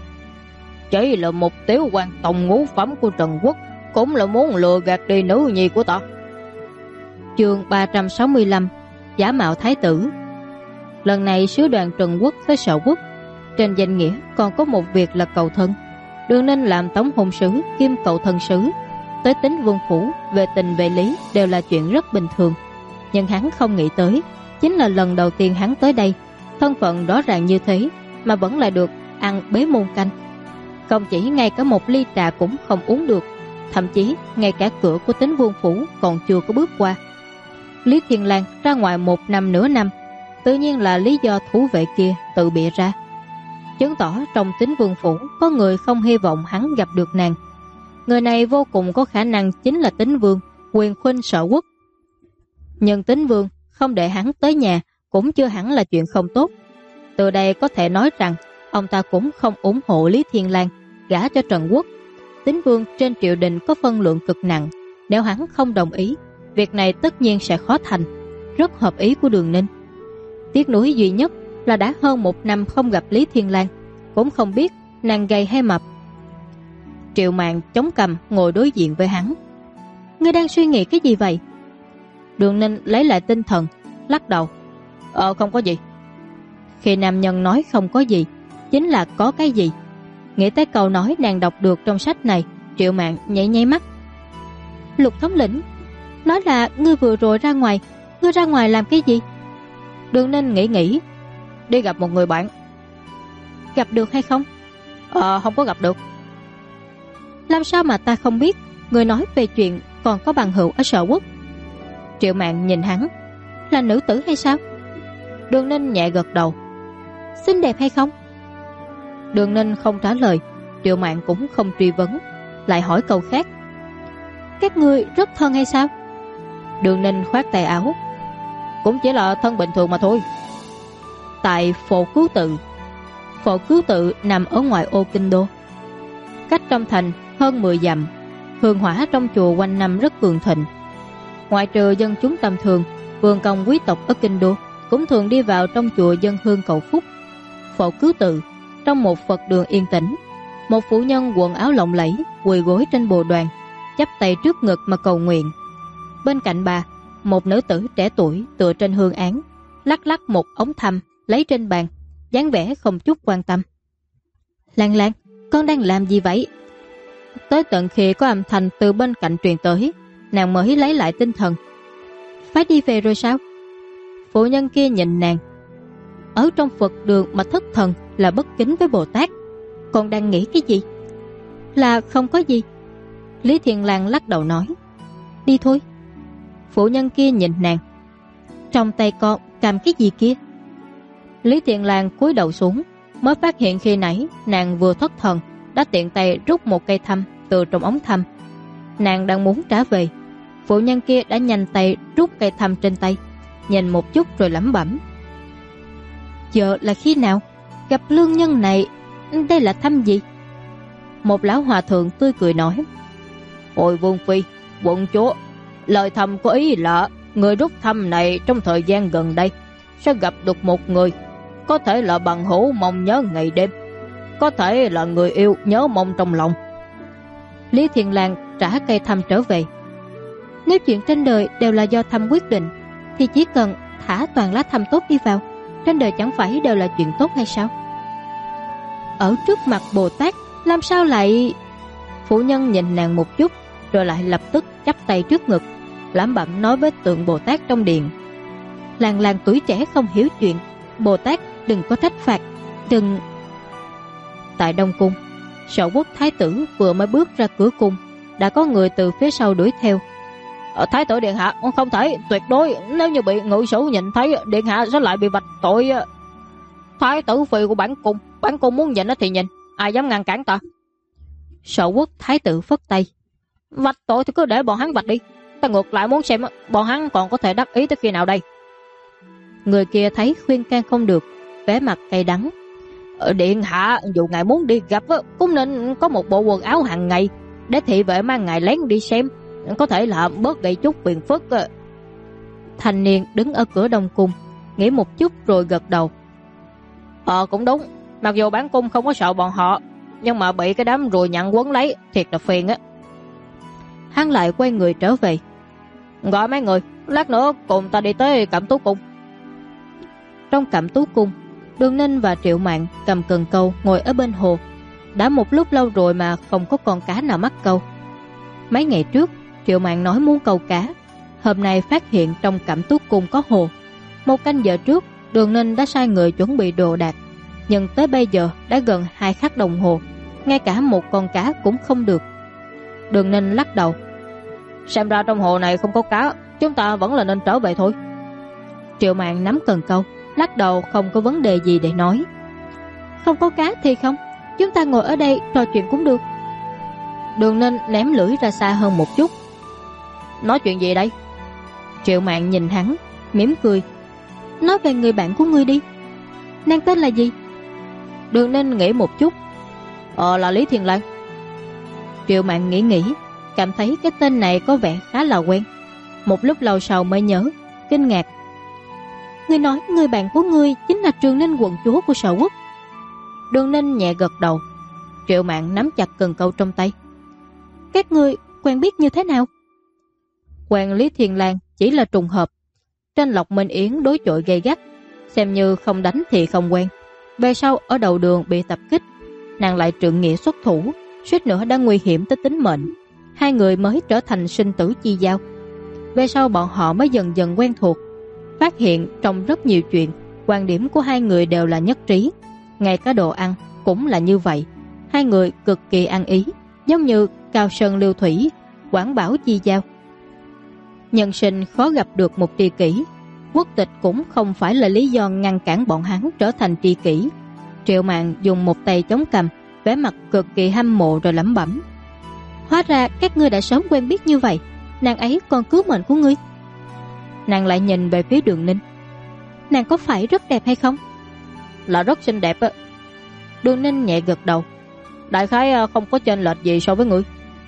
[SPEAKER 1] Chỉ là một tiểu quan tòng ngũ phẩm của Trần Quốc, cũng là muốn lừa gạt đi nữ nhi của ta. Chương 365: Giả mạo thái tử. Lần này sứ đoàn Trần Quốc tới Sở Quốc, trên danh nghĩa còn có một việc là cầu thân. Đường Ninh làm Tống hôn sứ kiêm cầu thân sứ, tới Tín Vương phủ về tình về lý đều là chuyện rất bình thường. Nhưng hắn không nghĩ tới, chính là lần đầu tiên hắn tới đây, thân phận rõ ràng như thế mà vẫn lại được ăn bế môn canh. Không chỉ ngay cả một ly trà cũng không uống được, thậm chí ngay cả cửa của Tín Vương phủ còn chưa có bước qua. Lý Thiên Lang ra ngoài 1 năm nửa năm, tự nhiên là lý do thủ vệ kia tự bịa ra, chứng tỏ trong Tín Vương phủ có người không hy vọng hắn gặp được nàng. Người này vô cùng có khả năng chính là Tín Vương, quyền khuynh Sở Quốc. Nhưng Tín Vương không để hắn tới nhà cũng chưa hẳn là chuyện không tốt. Từ đây có thể nói rằng ông ta cũng không ủng hộ Lý Thiên Lang gả cho Trần Quốc. Tín Vương trên triều đình có phân lượng cực nặng, nếu hắn không đồng ý, việc này tất nhiên sẽ khó thành, rất hợp ý của Đường Ninh. Tiếc nuối duy nhất là đã hơn 1 năm không gặp Lý Thiên Lang, cũng không biết nàng gầy hay mập. Triệu Mạn chống cằm ngồi đối diện với hắn. Ngươi đang suy nghĩ cái gì vậy? Đường Ninh lấy lại tinh thần, lắc đầu. Không có gì. Khi nam nhân nói không có gì, chính là có cái gì. Nghĩ tới câu nói nàng đọc được trong sách này, Triệu Mạn nháy nháy mắt. Lục thống lĩnh, nói là ngươi vừa rồi ra ngoài. Ngươi ra ngoài làm cái gì? Đường Ninh nghĩ. Đi gặp một người bạn. Gặp được hay không? Không có gặp được. Làm sao mà ta không biết? Ngươi nói về chuyện còn có bằng hữu ở Sở Quốc. Triệu Mạn nhìn hắn. Là nữ tử hay sao? Đường Ninh nhẹ gật đầu. Xinh đẹp hay không? Đường Ninh không trả lời. Triệu Mạn cũng không truy vấn, lại hỏi câu khác. Các ngươi rất thân hay sao? Đường Ninh khoát tay áo. Cũng chỉ là thân bình thường mà thôi. Tại Phổ Cứu Tự. Phổ Cứu Tự nằm ở ngoài ô Kinh Đô, cách trong thành hơn 10 dặm. Hương hỏa trong chùa quanh năm rất cường thịnh. Ngoại trừ dân chúng tầm thường, vườn công quý tộc ở Kinh Đô cũng thường đi vào trong chùa dân hương cầu phúc. Phổ Cứu Tự, trong một Phật đường yên tĩnh, một phụ nhân quần áo lộng lẫy quỳ gối trên bồ đoàn, chắp tay trước ngực mà cầu nguyện. Bên cạnh bà, một nữ tử trẻ tuổi tựa trên hương án, lắc lắc một ống thăm lấy trên bàn, dáng vẻ không chút quan tâm. Lan Lan, con đang làm gì vậy? Tới tận khi có âm thanh từ bên cạnh truyền tới, nàng mới lấy lại tinh thần. Phải đi về rồi sao? Phụ nhân kia nhìn nàng. Ở trong Phật đường mà thất thần là bất kính với Bồ Tát. Con đang nghĩ cái gì? Là không có gì. Lý Thiên Lang lắc đầu nói. Đi thôi. Phụ nhân kia nhìn nàng. Trong tay con cầm cái gì kia? Lý Thiên Lang cúi đầu xuống, mới phát hiện khi nãy nàng vừa thất thần đã tiện tay rút một cây thăm từ trong ống thăm. Nàng đang muốn trả về, phụ nhân kia đã nhanh tay rút cây thăm trên tay, nhìn một chút rồi lẩm bẩm. Giờ là khi nào? Gặp lương nhân này, đây là thăm gì? Một lão hòa thượng tươi cười nói. Ôi vương phi, quận chúa, lời thăm có ý là người rút thăm này trong thời gian gần đây sẽ gặp được một người, có thể là bằng hữu mong nhớ ngày đêm, có thể là người yêu nhớ mong trong lòng. Lý Thiên Lang trả cây thăm trở về. Nếu chuyện trên đời đều là do thăm quyết định, thì chỉ cần thả toàn lá thăm tốt đi vào, trên đời chẳng phải đều là chuyện tốt hay sao? Ở trước mặt Bồ Tát làm sao lại... Phụ nhân nhìn nàng một chút, rồi lại lập tức chắp tay trước ngực, lẩm bẩm nói với tượng Bồ Tát trong điện. Làng làng tuổi trẻ không hiểu chuyện, Bồ Tát đừng có trách phạt, đừng... Tại Đông Cung, Sở Quốc thái tử vừa mới bước ra cửa cung, đã có người từ phía sau đuổi theo. Thái tử điện hạ, không thể, tuyệt đối, nếu như bị ngự sử nhìn thấy, điện hạ sẽ lại bị vạch tội. Thái tử phi của bản cung muốn nhìn thì nhìn, ai dám ngăn cản ta? Sở Quốc thái tử phất tay. Vạch tội thì cứ để bọn hắn vạch đi, ta ngược lại muốn xem bọn hắn còn có thể đắc ý tới khi nào đây. Người kia thấy khuyên can không được, vẻ mặt cay đắng. Điện hạ, dù ngài muốn đi gặp cũng nên có một bộ quần áo hàng ngày, để thị vệ mang ngài lén đi xem, có thể là bớt gây chút phiền phức. Thanh niên đứng ở cửa Đông Cung, nghĩ một chút rồi gật đầu. Cũng đúng, mặc dù bản cung không có sợ bọn họ, nhưng mà bị cái đám rùa nhặn quấn lấy thiệt là phiền á. Hắn lại quay người trở về. Gọi mấy người, lát nữa cùng ta đi tới Cẩm Tú Cung. Trong Cẩm Tú Cung, Đường Ninh và Triệu Mạn cầm cần câu ngồi ở bên hồ. Đã một lúc lâu rồi mà không có con cá nào mắc câu. Mấy ngày trước, Triệu Mạn nói muốn câu cá. Hôm nay phát hiện trong Cẩm Tú Cung có hồ. 1 canh giờ trước, Đường Ninh đã sai người chuẩn bị đồ đạc, nhưng tới bây giờ đã gần 2 khắc đồng hồ, ngay cả một con cá cũng không được. Đường Ninh lắc đầu. Xem ra trong hồ này không có cá, chúng ta vẫn là nên trở về thôi. Triệu Mạn nắm cần câu, lắc đầu không có vấn đề gì để nói. Không có cá thì không, chúng ta ngồi ở đây trò chuyện cũng được. Đường Ninh ném lưỡi ra xa hơn một chút. Nói chuyện gì đây? Triệu Mạn nhìn hắn, mỉm cười. Nói về người bạn của ngươi đi. Nàng tên là gì? Đường Ninh nghĩ một chút. Là Lý Thiên Lang. Triệu Mạn nghĩ, cảm thấy cái tên này có vẻ khá là quen. Một lúc lâu sau mới nhớ, kinh ngạc. Ngươi nói người bạn của ngươi chính là Trường Ninh quận chúa của Sở Quốc. Đường Ninh nhẹ gật đầu. Triệu Mạn nắm chặt cần câu trong tay. Các ngươi quen biết như thế nào? Quen Lý Thiên Lang chỉ là trùng hợp. Trên Lộc Minh Yến đối chọi gay gắt, xem như không đánh thì không quen. Về sau ở đầu đường bị tập kích, nàng lại trượng nghĩa xuất thủ, suýt nữa đang nguy hiểm tới tính mệnh. Hai người mới trở thành sinh tử chi giao. Về sau bọn họ mới dần dần quen thuộc, phát hiện trong rất nhiều chuyện quan điểm của hai người đều là nhất trí. Ngay cả đồ ăn cũng là như vậy. Hai người cực kỳ ăn ý, giống như Cao Sơn Lưu Thủy, Quảng Bảo chi giao. Nhân sinh khó gặp được một tri kỷ, quốc tịch cũng không phải là lý do ngăn cản bọn hắn trở thành tri kỷ. Triệu Mạn dùng một tay chống cằm, vẻ mặt cực kỳ hâm mộ rồi lẩm bẩm. Hóa ra các ngươi đã sớm quen biết như vậy. Nàng ấy còn cứu mệnh của ngươi. Nàng lại nhìn về phía Đường Ninh. Nàng có phải rất đẹp hay không? Là rất xinh đẹp á. Đường Ninh nhẹ gật đầu. Đại khái không có chênh lệch gì so với ngươi.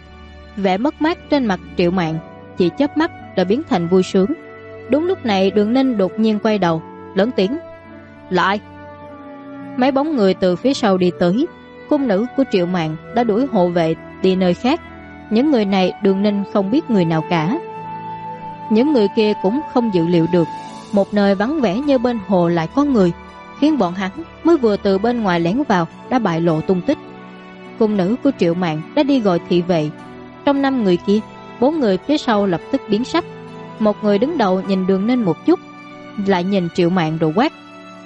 [SPEAKER 1] Vẻ mất mát trên mặt Triệu Mạn chỉ chớp mắt đã biến thành vui sướng. Đúng lúc này Đường Ninh đột nhiên quay đầu, lớn tiếng. Là ai? Mấy bóng người từ phía sau đi tới. Cung nữ của Triệu Mạn đã đuổi hộ vệ đi nơi khác. Những người này Đường Ninh không biết người nào cả. Những người kia cũng không dự liệu được một nơi vắng vẻ như bên hồ lại có người, khiến bọn hắn mới vừa từ bên ngoài lén vào đã bại lộ tung tích. Cung nữ của Triệu Mạn đã đi gọi thị vệ. Trong 5 người kia, 4 người phía sau lập tức biến sắc. Một người đứng đầu nhìn Đường Ninh một chút, lại nhìn Triệu Mạn rồi quát.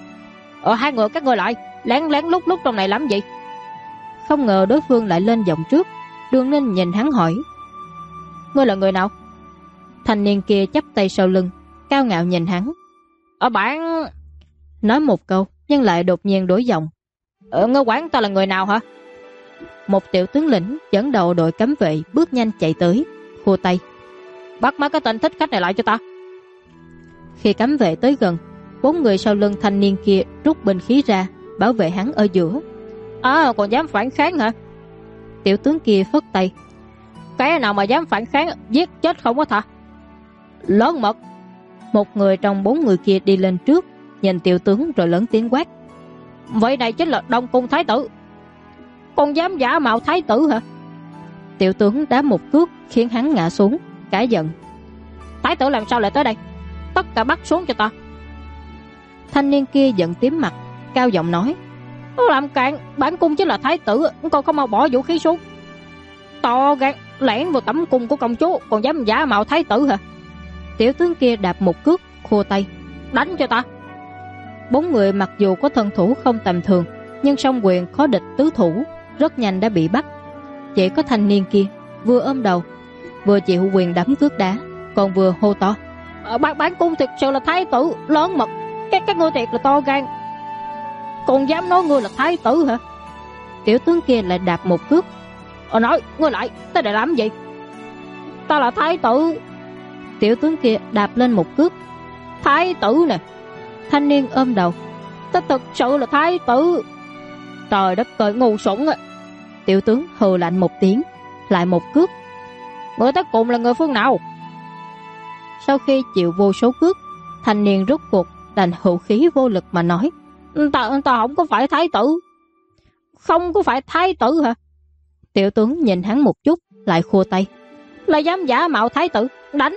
[SPEAKER 1] Hai người các ngươi lại, lén lén lút lút trong này làm gì? Không ngờ đối phương lại lên giọng trước. Đường Ninh nhìn hắn hỏi. Ngươi là người nào? Thanh niên kia chắp tay sau lưng, cao ngạo nhìn hắn. Bạn... Nói một câu, nhưng lại đột nhiên đổi giọng. Ngươi quản ta là người nào hả? Một tiểu tướng lĩnh dẫn đầu đội cấm vệ bước nhanh chạy tới, khua tay. Bắt mấy cái tên thích khách này lại cho ta. Khi cấm vệ tới gần, 4 người sau lưng thanh niên kia rút binh khí ra, bảo vệ hắn ở giữa. Còn dám phản kháng hả? Tiểu tướng kia phất tay. Cái nào mà dám phản kháng, giết chết không có tha. Lớn mật. Một người trong 4 người kia đi lên trước, nhìn tiểu tướng rồi lớn tiếng quát. Vậy này chính là Đông Cung Thái tử. Còn dám giả mạo Thái tử hả? Tiểu tướng đá một cước khiến hắn ngã xuống, cả giận. Thái tử làm sao lại tới đây? Tất cả bắt xuống cho ta. Thanh niên kia giận tím mặt, cao giọng nói. Làm cạn, bản cung chính là Thái tử, con không mau bỏ vũ khí xuống. To gan, lẻn vào tẩm cung của công chúa, còn dám giả mạo Thái tử hả? Tiểu tướng kia đạp một cước, khua tay. Đánh cho ta. 4 người mặc dù có thân thủ không tầm thường, nhưng song quyền khó địch tứ thủ, rất nhanh đã bị bắt. Chỉ có thanh niên kia vừa ôm đầu, vừa chịu quyền đấm cước đá, còn vừa hô to. Bản cung thực sự là Thái tử, lớn mật. Các ngươi thiệt là to gan, còn dám nói ngươi là Thái tử hả? Tiểu tướng kia lại đạp một cước. Nói ngươi lại, tới để làm gì? Ta là Thái tử. Tiểu tướng kia đạp lên một cước. Thái tử nè. Thanh niên ôm đầu. Ta thực sự là Thái tử. Trời đất ơi, ngu xuẩn á. Tiểu tướng hừ lạnh một tiếng, lại một cước. Người tới cùng là người phương nào? Sau khi chịu vô số cước, thanh niên rút cuộc đành hữu khí vô lực mà nói. Ta không có phải Thái tử. Không có phải Thái tử hả? Tiểu tướng nhìn hắn một chút, lại khua tay. Là dám giả mạo Thái tử, đánh.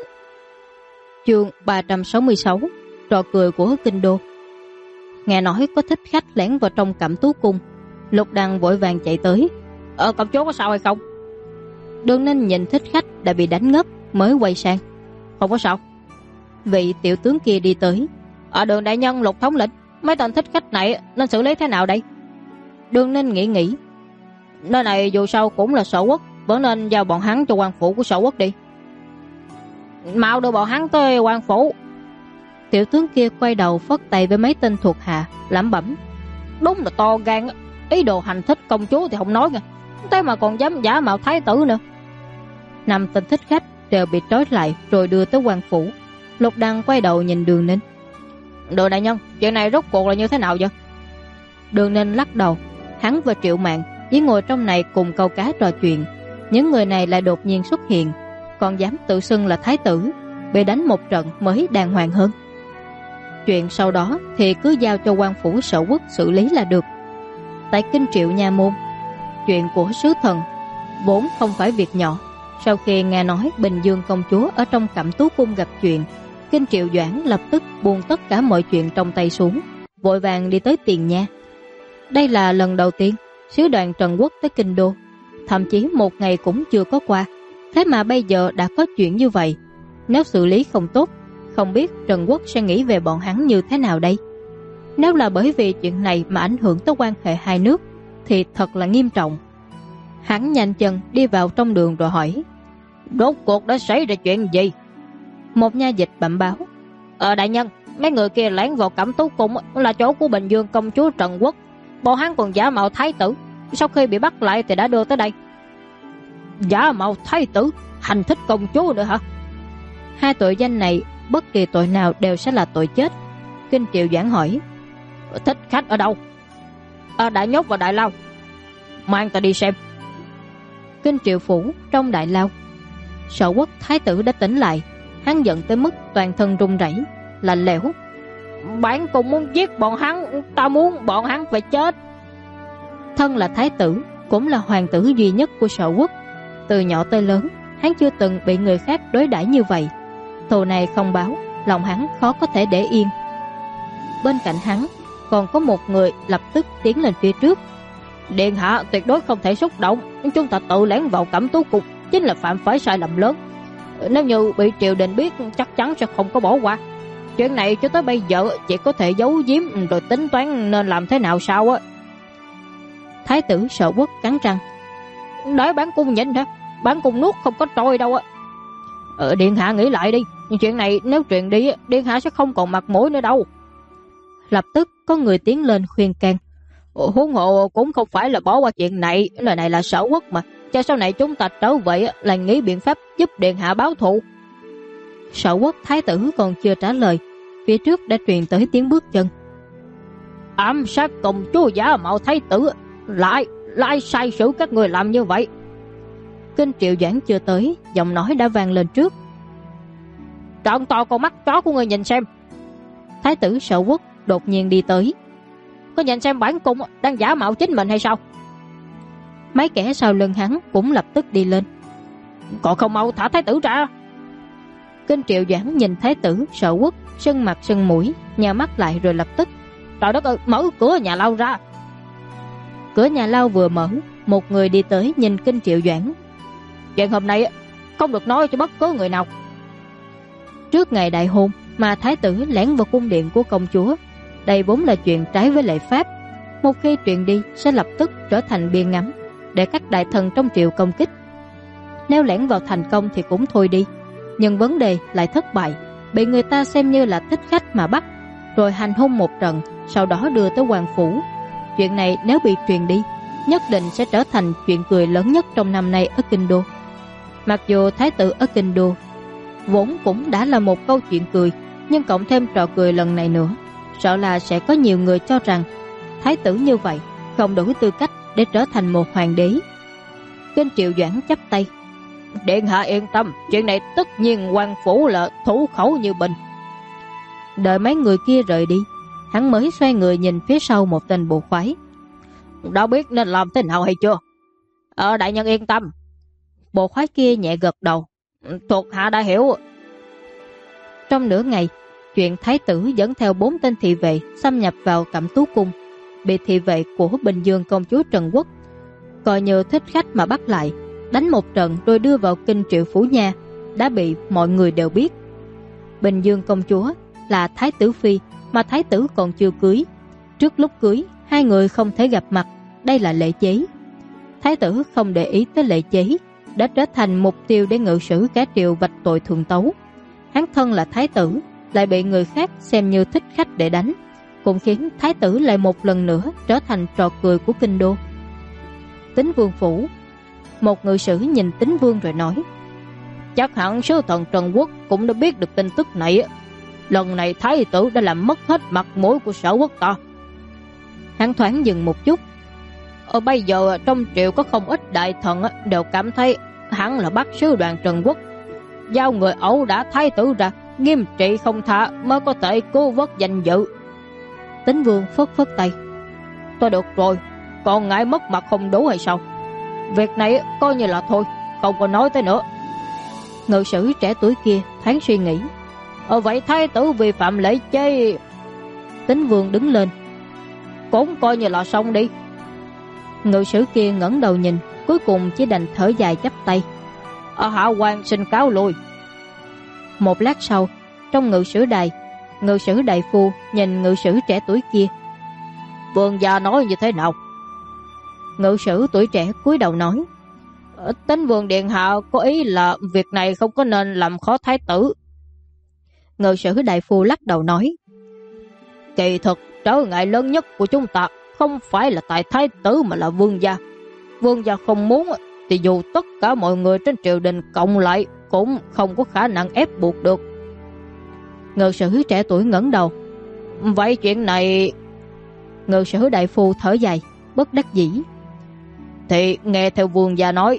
[SPEAKER 1] Chương 366, trò cười của kinh đô. Nghe nói có thích khách lẻn vào trong Cẩm Tú cung, Lục Đăng vội vàng chạy tới. Công chúa có sao hay không? Đường Ninh nhìn thích khách đã bị đánh ngất, mới quay sang. Không có sao. Vị tiểu tướng kia đi tới. Đường đại nhân, Lục thống lĩnh, mấy tên thích khách này nên xử lý thế nào đây? Đường Ninh nghĩ. Nơi này dù sao cũng là Sở Quốc, vẫn nên giao bọn hắn cho quan phủ của Sở Quốc đi. Mau đưa bọn hắn tới quan phủ. Tiểu tướng kia quay đầu phất tay với mấy tên thuộc hạ, lẩm bẩm. Đúng là to gan, ý đồ hành thích công chúa thì không nói nha, thế mà còn dám giả mạo Thái tử nữa. 5 tên thích khách đều bị trói lại rồi đưa tới quan phủ. Lục Đăng quay đầu nhìn Đường Ninh. Đường đại nhân, chuyện này rốt cuộc là như thế nào vậy? Đường Ninh lắc đầu. Hắn và Triệu Mạn chỉ ngồi trong này cùng câu cá trò chuyện. Những người này lại đột nhiên xuất hiện, còn dám tự xưng là Thái tử, bị đánh một trận mới đàng hoàng hơn. Chuyện sau đó thì cứ giao cho quan phủ Sở Quốc xử lý là được. Tại Kinh Triệu nha môn, chuyện của sứ thần vốn không phải việc nhỏ. Sau khi nghe nói Bình Dương công chúa ở trong Cẩm Tú cung gặp chuyện, Kinh Triệu Doãn lập tức buông tất cả mọi chuyện trong tay xuống, vội vàng đi tới Tiền Nha. Đây là lần đầu tiên sứ đoàn Trần Quốc tới Kinh Đô, thậm chí một ngày cũng chưa có qua. Thế mà bây giờ đã có chuyện như vậy. Nếu xử lý không tốt, không biết Trần Quốc sẽ nghĩ về bọn hắn như thế nào đây. Nếu là bởi vì chuyện này mà ảnh hưởng tới quan hệ hai nước thì thật là nghiêm trọng. Hắn nhanh chân đi vào trong đường rồi hỏi: Rốt cuộc đã xảy ra chuyện gì? Một nha dịch bẩm báo: Đại nhân, mấy người kia lẻn vào Cẩm Tú cung là chỗ của Bình Dương công chúa Trần Quốc. Bọn hắn còn giả mạo thái tử, sau khi bị bắt lại thì đã đưa tới đây. Giả mạo thái tử, hành thích công chúa nữa hả? Hai tội danh này bất kỳ tội nào đều sẽ là tội chết. Kinh Triệu Doãn hỏi: Thích khách ở đâu? Đã nhốt vào đại lao. Mang ta đi xem. Kinh Triệu phủ trong đại lao. Sở Quốc thái tử đã tỉnh lại. Hắn giận tới mức toàn thân run rẩy, lạnh lẽo: Bản cùng muốn giết bọn hắn, ta muốn bọn hắn phải chết. Thân là thái tử, cũng là hoàng tử duy nhất của Sở Quốc. Từ nhỏ tới lớn, hắn chưa từng bị người khác đối đãi như vậy. Thù này không báo, lòng hắn khó có thể để yên. Bên cạnh hắn còn có một người lập tức tiến lên phía trước: Điện hạ tuyệt đối không thể xúc động. Chúng ta tự lẻn vào Cẩm Tú cung chính là phạm phải sai lầm lớn. Nếu như bị triều đình biết, chắc chắn sẽ không có bỏ qua. Chuyện này cho tới bây giờ chỉ có thể giấu giếm rồi tính toán nên làm thế nào sao á. Thái tử Sở Quốc cắn răng: Để bản cung nhìn hả? Bản cung nuốt không có trôi đâu á. Điện hạ nghĩ lại đi, chuyện này nếu truyền đi, điện hạ sẽ không còn mặt mũi nữa đâu. Lập tức có người tiến lên khuyên can: Huống hộ cũng không phải là bỏ qua chuyện này, lời này là Sở Quốc mà. Cho sau này chúng ta trở về là nghĩ biện pháp giúp điện hạ báo thù. Sở Quốc thái tử còn chưa trả lời, phía trước đã truyền tới tiếng bước chân. Ám sát công chúa giả mạo thái tử, lại sai sử các người làm như vậy. Kinh Triệu Doãn chưa tới, giọng nói đã vang lên trước: Trợn to con mắt chó của người nhìn xem. Thái tử Sở Quốc đột nhiên đi tới: Có nhìn xem bản cung đang giả mạo chính mình hay sao? Mấy kẻ sau lưng hắn cũng lập tức đi lên: Còn không mau thả thái tử ra. Kinh Triệu Doãn nhìn thái tử Sở Quốc sưng mặt sưng mũi, nhào mắt lại rồi lập tức: Trời đất ơi, mở cửa nhà lao ra. Cửa nhà lao vừa mở, một người đi tới nhìn Kinh Triệu Doãn: Chuyện hôm nay không được nói cho bất cứ người nào. Trước ngày đại hôn mà thái tử lẻn vào cung điện của công chúa, đây vốn là chuyện trái với lệ pháp. Một khi truyền đi sẽ lập tức trở thành bia ngắm để các đại thần trong triều công kích. Nếu lẻn vào thành công thì cũng thôi đi, nhưng vấn đề lại thất bại, bị người ta xem như là thích khách mà bắt, rồi hành hung một trận, sau đó đưa tới hoàng phủ. Chuyện này nếu bị truyền đi, nhất định sẽ trở thành chuyện cười lớn nhất trong năm nay ở Kinh Đô. Mặc dù thái tử ở Kinh Đô vốn cũng đã là một câu chuyện cười, nhưng cộng thêm trò cười lần này nữa, sợ là sẽ có nhiều người cho rằng thái tử như vậy không đủ tư cách để trở thành một hoàng đế. Kinh Triệu Doãn chắp tay: Điện hạ yên tâm, chuyện này tất nhiên hoàng phủ là thủ khẩu như bình. Đợi mấy người kia rời đi, hắn mới xoay người nhìn phía sau một tên bộ khoái: Đã biết nên làm thế nào hay chưa? Đại nhân yên tâm. Bộ khoái kia nhẹ gật đầu: Thuộc hạ đã hiểu. Trong nửa ngày, chuyện thái tử dẫn theo 4 tên thị vệ xâm nhập vào Cẩm Tú cung, bị thị vệ của Bình Dương công chúa Trần Quốc coi như thích khách mà bắt lại, đánh một trận rồi đưa vào Kinh Triệu phủ nha, đã bị mọi người đều biết. Bình Dương công chúa là thái tử phi mà thái tử còn chưa cưới. Trước lúc cưới, hai người không thể gặp mặt, đây là lễ chế. Thái tử không để ý tới lễ chế, đã trở thành mục tiêu để ngự sử cả triều vạch tội thượng tấu. Hắn thân là thái tử, lại bị người khác xem như thích khách để đánh, cũng khiến thái tử lại một lần nữa trở thành trò cười của kinh đô. Tín Vương phủ, một ngự sử nhìn Tín Vương rồi nói: chắc hẳn sứ thần Trần Quốc cũng đã biết được tin tức này. Lần này thái tử đã làm mất hết mặt mũi của Sở Quốc ta. Hắn thoáng dừng một chút. Bây giờ trong triều có không ít đại thần đều cảm thấy hắn là bắt sứ đoàn Trần Quốc, giao người ẩu đả thái tử ra,
[SPEAKER 2] nghiêm trị không tha mới có thể cứu vớt danh dự.
[SPEAKER 1] Tín Vương phất phất tay.
[SPEAKER 2] Tôi được rồi, còn ngại mất mặt không đủ hay sao? Việc này coi như là thôi, không có nói tới nữa.
[SPEAKER 1] Ngự sử trẻ tuổi kia thoáng suy nghĩ.
[SPEAKER 2] Vậy thái tử vi phạm lễ chế.
[SPEAKER 1] Tín Vương đứng lên.
[SPEAKER 2] Cũng coi như là xong đi.
[SPEAKER 1] Ngự sử kia ngẩng đầu nhìn, cuối cùng chỉ đành thở dài chắp tay.
[SPEAKER 2] Hạ quan xin cáo lui.
[SPEAKER 1] Một lát sau, trong ngự sử đài, ngự sử đại phu nhìn ngự sử trẻ tuổi kia.
[SPEAKER 2] Vương gia nói như thế nào?
[SPEAKER 1] Ngự sử tuổi trẻ cúi đầu nói.
[SPEAKER 2] Tín Vương điện hạ có ý là việc này không có nên làm khó thái tử.
[SPEAKER 1] Ngự sử đại phu lắc đầu nói.
[SPEAKER 2] Kỳ thực trở ngại lớn nhất của chúng ta không phải là tại thái tử mà là vương gia. Vương gia không muốn thì dù tất cả mọi người trên triều đình cộng lại cũng không có khả năng ép buộc được.
[SPEAKER 1] Ngự sử trẻ tuổi ngẩng đầu.
[SPEAKER 2] Vậy chuyện này...
[SPEAKER 1] Ngự sử đại phu thở dài, bất đắc dĩ.
[SPEAKER 2] Thì nghe theo vương gia nói.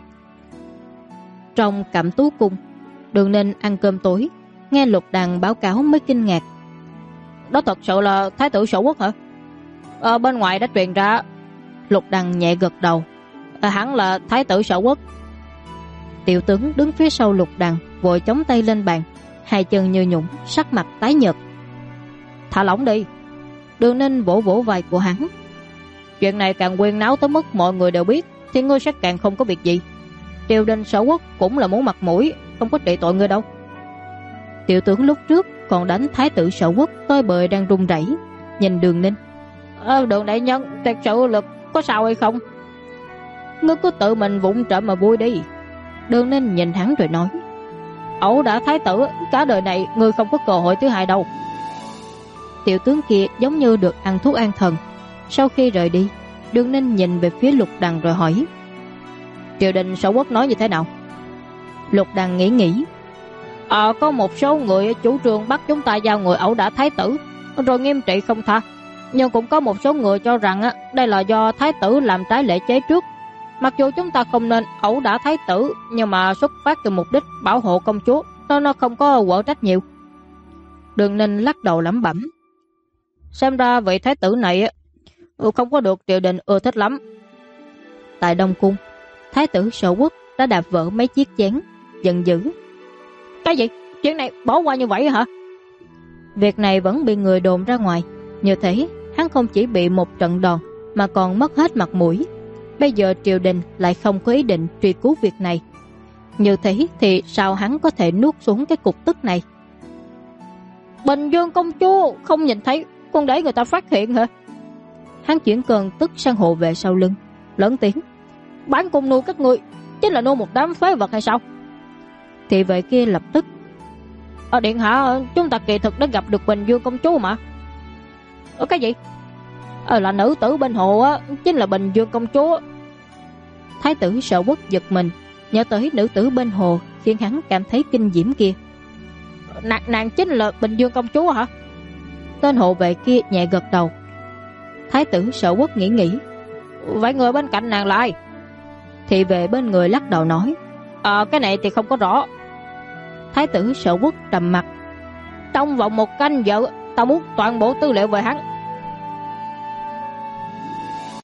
[SPEAKER 1] Trong Cẩm Tú cung, Đường Ninh ăn cơm tối, nghe Lục Đằng báo cáo mới kinh ngạc.
[SPEAKER 2] Đó thật sự là thái tử Sở Quốc hả? Bên ngoài đã truyền ra.
[SPEAKER 1] Lục Đằng nhẹ gật đầu.
[SPEAKER 2] Hẳn là thái tử Sở Quốc.
[SPEAKER 1] Tiểu tướng đứng phía sau Lục Đằng vội chống tay lên bàn, hai chân như nhũng, sắc mặt tái nhợt.
[SPEAKER 2] Thả lỏng đi.
[SPEAKER 1] Đường Ninh vỗ vỗ vai của hắn.
[SPEAKER 2] Chuyện này càng quyên náo tới mức mọi người đều biết thì ngươi sẽ càng không có việc gì. Triều đình Sở Quốc cũng là muốn mặt mũi, không có trị tội ngươi đâu.
[SPEAKER 1] Tiểu tướng lúc trước còn đánh thái tử Sở Quốc tôi bời đang run rẩy, nhìn Đường Ninh.
[SPEAKER 2] Đường đại nhân, thật sự lực có sao hay không? Ngươi cứ tự mình vụng trộm mà vui đi.
[SPEAKER 1] Đường Ninh nhìn hắn rồi nói.
[SPEAKER 2] Ẩu đã thái tử, cả đời này ngươi không có cơ hội thứ hai đâu.
[SPEAKER 1] Tiểu tướng kia giống như được ăn thuốc an thần. Sau khi rời đi, Đường Ninh nhìn về phía Lục Đằng rồi hỏi.
[SPEAKER 2] Triều đình Sở Quốc nói như thế nào?
[SPEAKER 1] Lục Đằng nghĩ.
[SPEAKER 2] Có một số người chủ trương bắt chúng ta giao người ẩu đả thái tử rồi nghiêm trị không tha. Nhưng cũng có một số người cho rằng đây là do thái tử làm trái lễ chế trước. Mặc dù chúng ta không nên ẩu đả thái tử, nhưng mà xuất phát từ mục đích bảo hộ công chúa, nên nó không có quở trách nhiều.
[SPEAKER 1] Đường Ninh lắc đầu lẩm bẩm.
[SPEAKER 2] Xem ra vị thái tử này không có được triều đình ưa thích lắm.
[SPEAKER 1] Tại Đông Cung, thái tử Sở Quốc đã đạp vỡ mấy chiếc chén, giận dữ.
[SPEAKER 2] Cái gì? Chuyện này bỏ qua như vậy hả?
[SPEAKER 1] Việc này vẫn bị người đồn ra ngoài. Như thế, hắn không chỉ bị một trận đòn mà còn mất hết mặt mũi. Bây giờ triều đình lại không có ý định truy cứu việc này. Như thế thì sao hắn có thể nuốt xuống cái cục tức này?
[SPEAKER 2] Bình Dương công chúa không nhìn thấy, còn để người ta phát hiện hả?
[SPEAKER 1] Hắn chuyển cơn tức sang hộ vệ sau lưng, lớn tiếng.
[SPEAKER 2] Bán cung nuôi các ngươi chính là nuôi một đám phế vật hay sao?
[SPEAKER 1] Thị vệ kia lập tức.
[SPEAKER 2] Điện hạ, chúng ta kỳ thực đã gặp được Bình Dương công chúa mà. Cái gì? Là nữ tử bên hồ chính là Bình Dương công chúa.
[SPEAKER 1] Thái tử Sở Quốc giật mình, nhớ tới nữ tử bên hồ khiến hắn cảm thấy kinh diễm kia.
[SPEAKER 2] Nàng chính là Bình Dương công chúa hả?
[SPEAKER 1] Tên hộ vệ kia nhẹ gật đầu. Thái tử Sở Quốc nghĩ.
[SPEAKER 2] Vậy người bên cạnh nàng là ai?
[SPEAKER 1] Thị vệ bên người lắc đầu nói.
[SPEAKER 2] Cái này thì không có rõ.
[SPEAKER 1] Thái tử Sở Quốc trầm mặt.
[SPEAKER 2] Trong vòng 1 canh giờ, ta muốn toàn bộ tư liệu về hắn.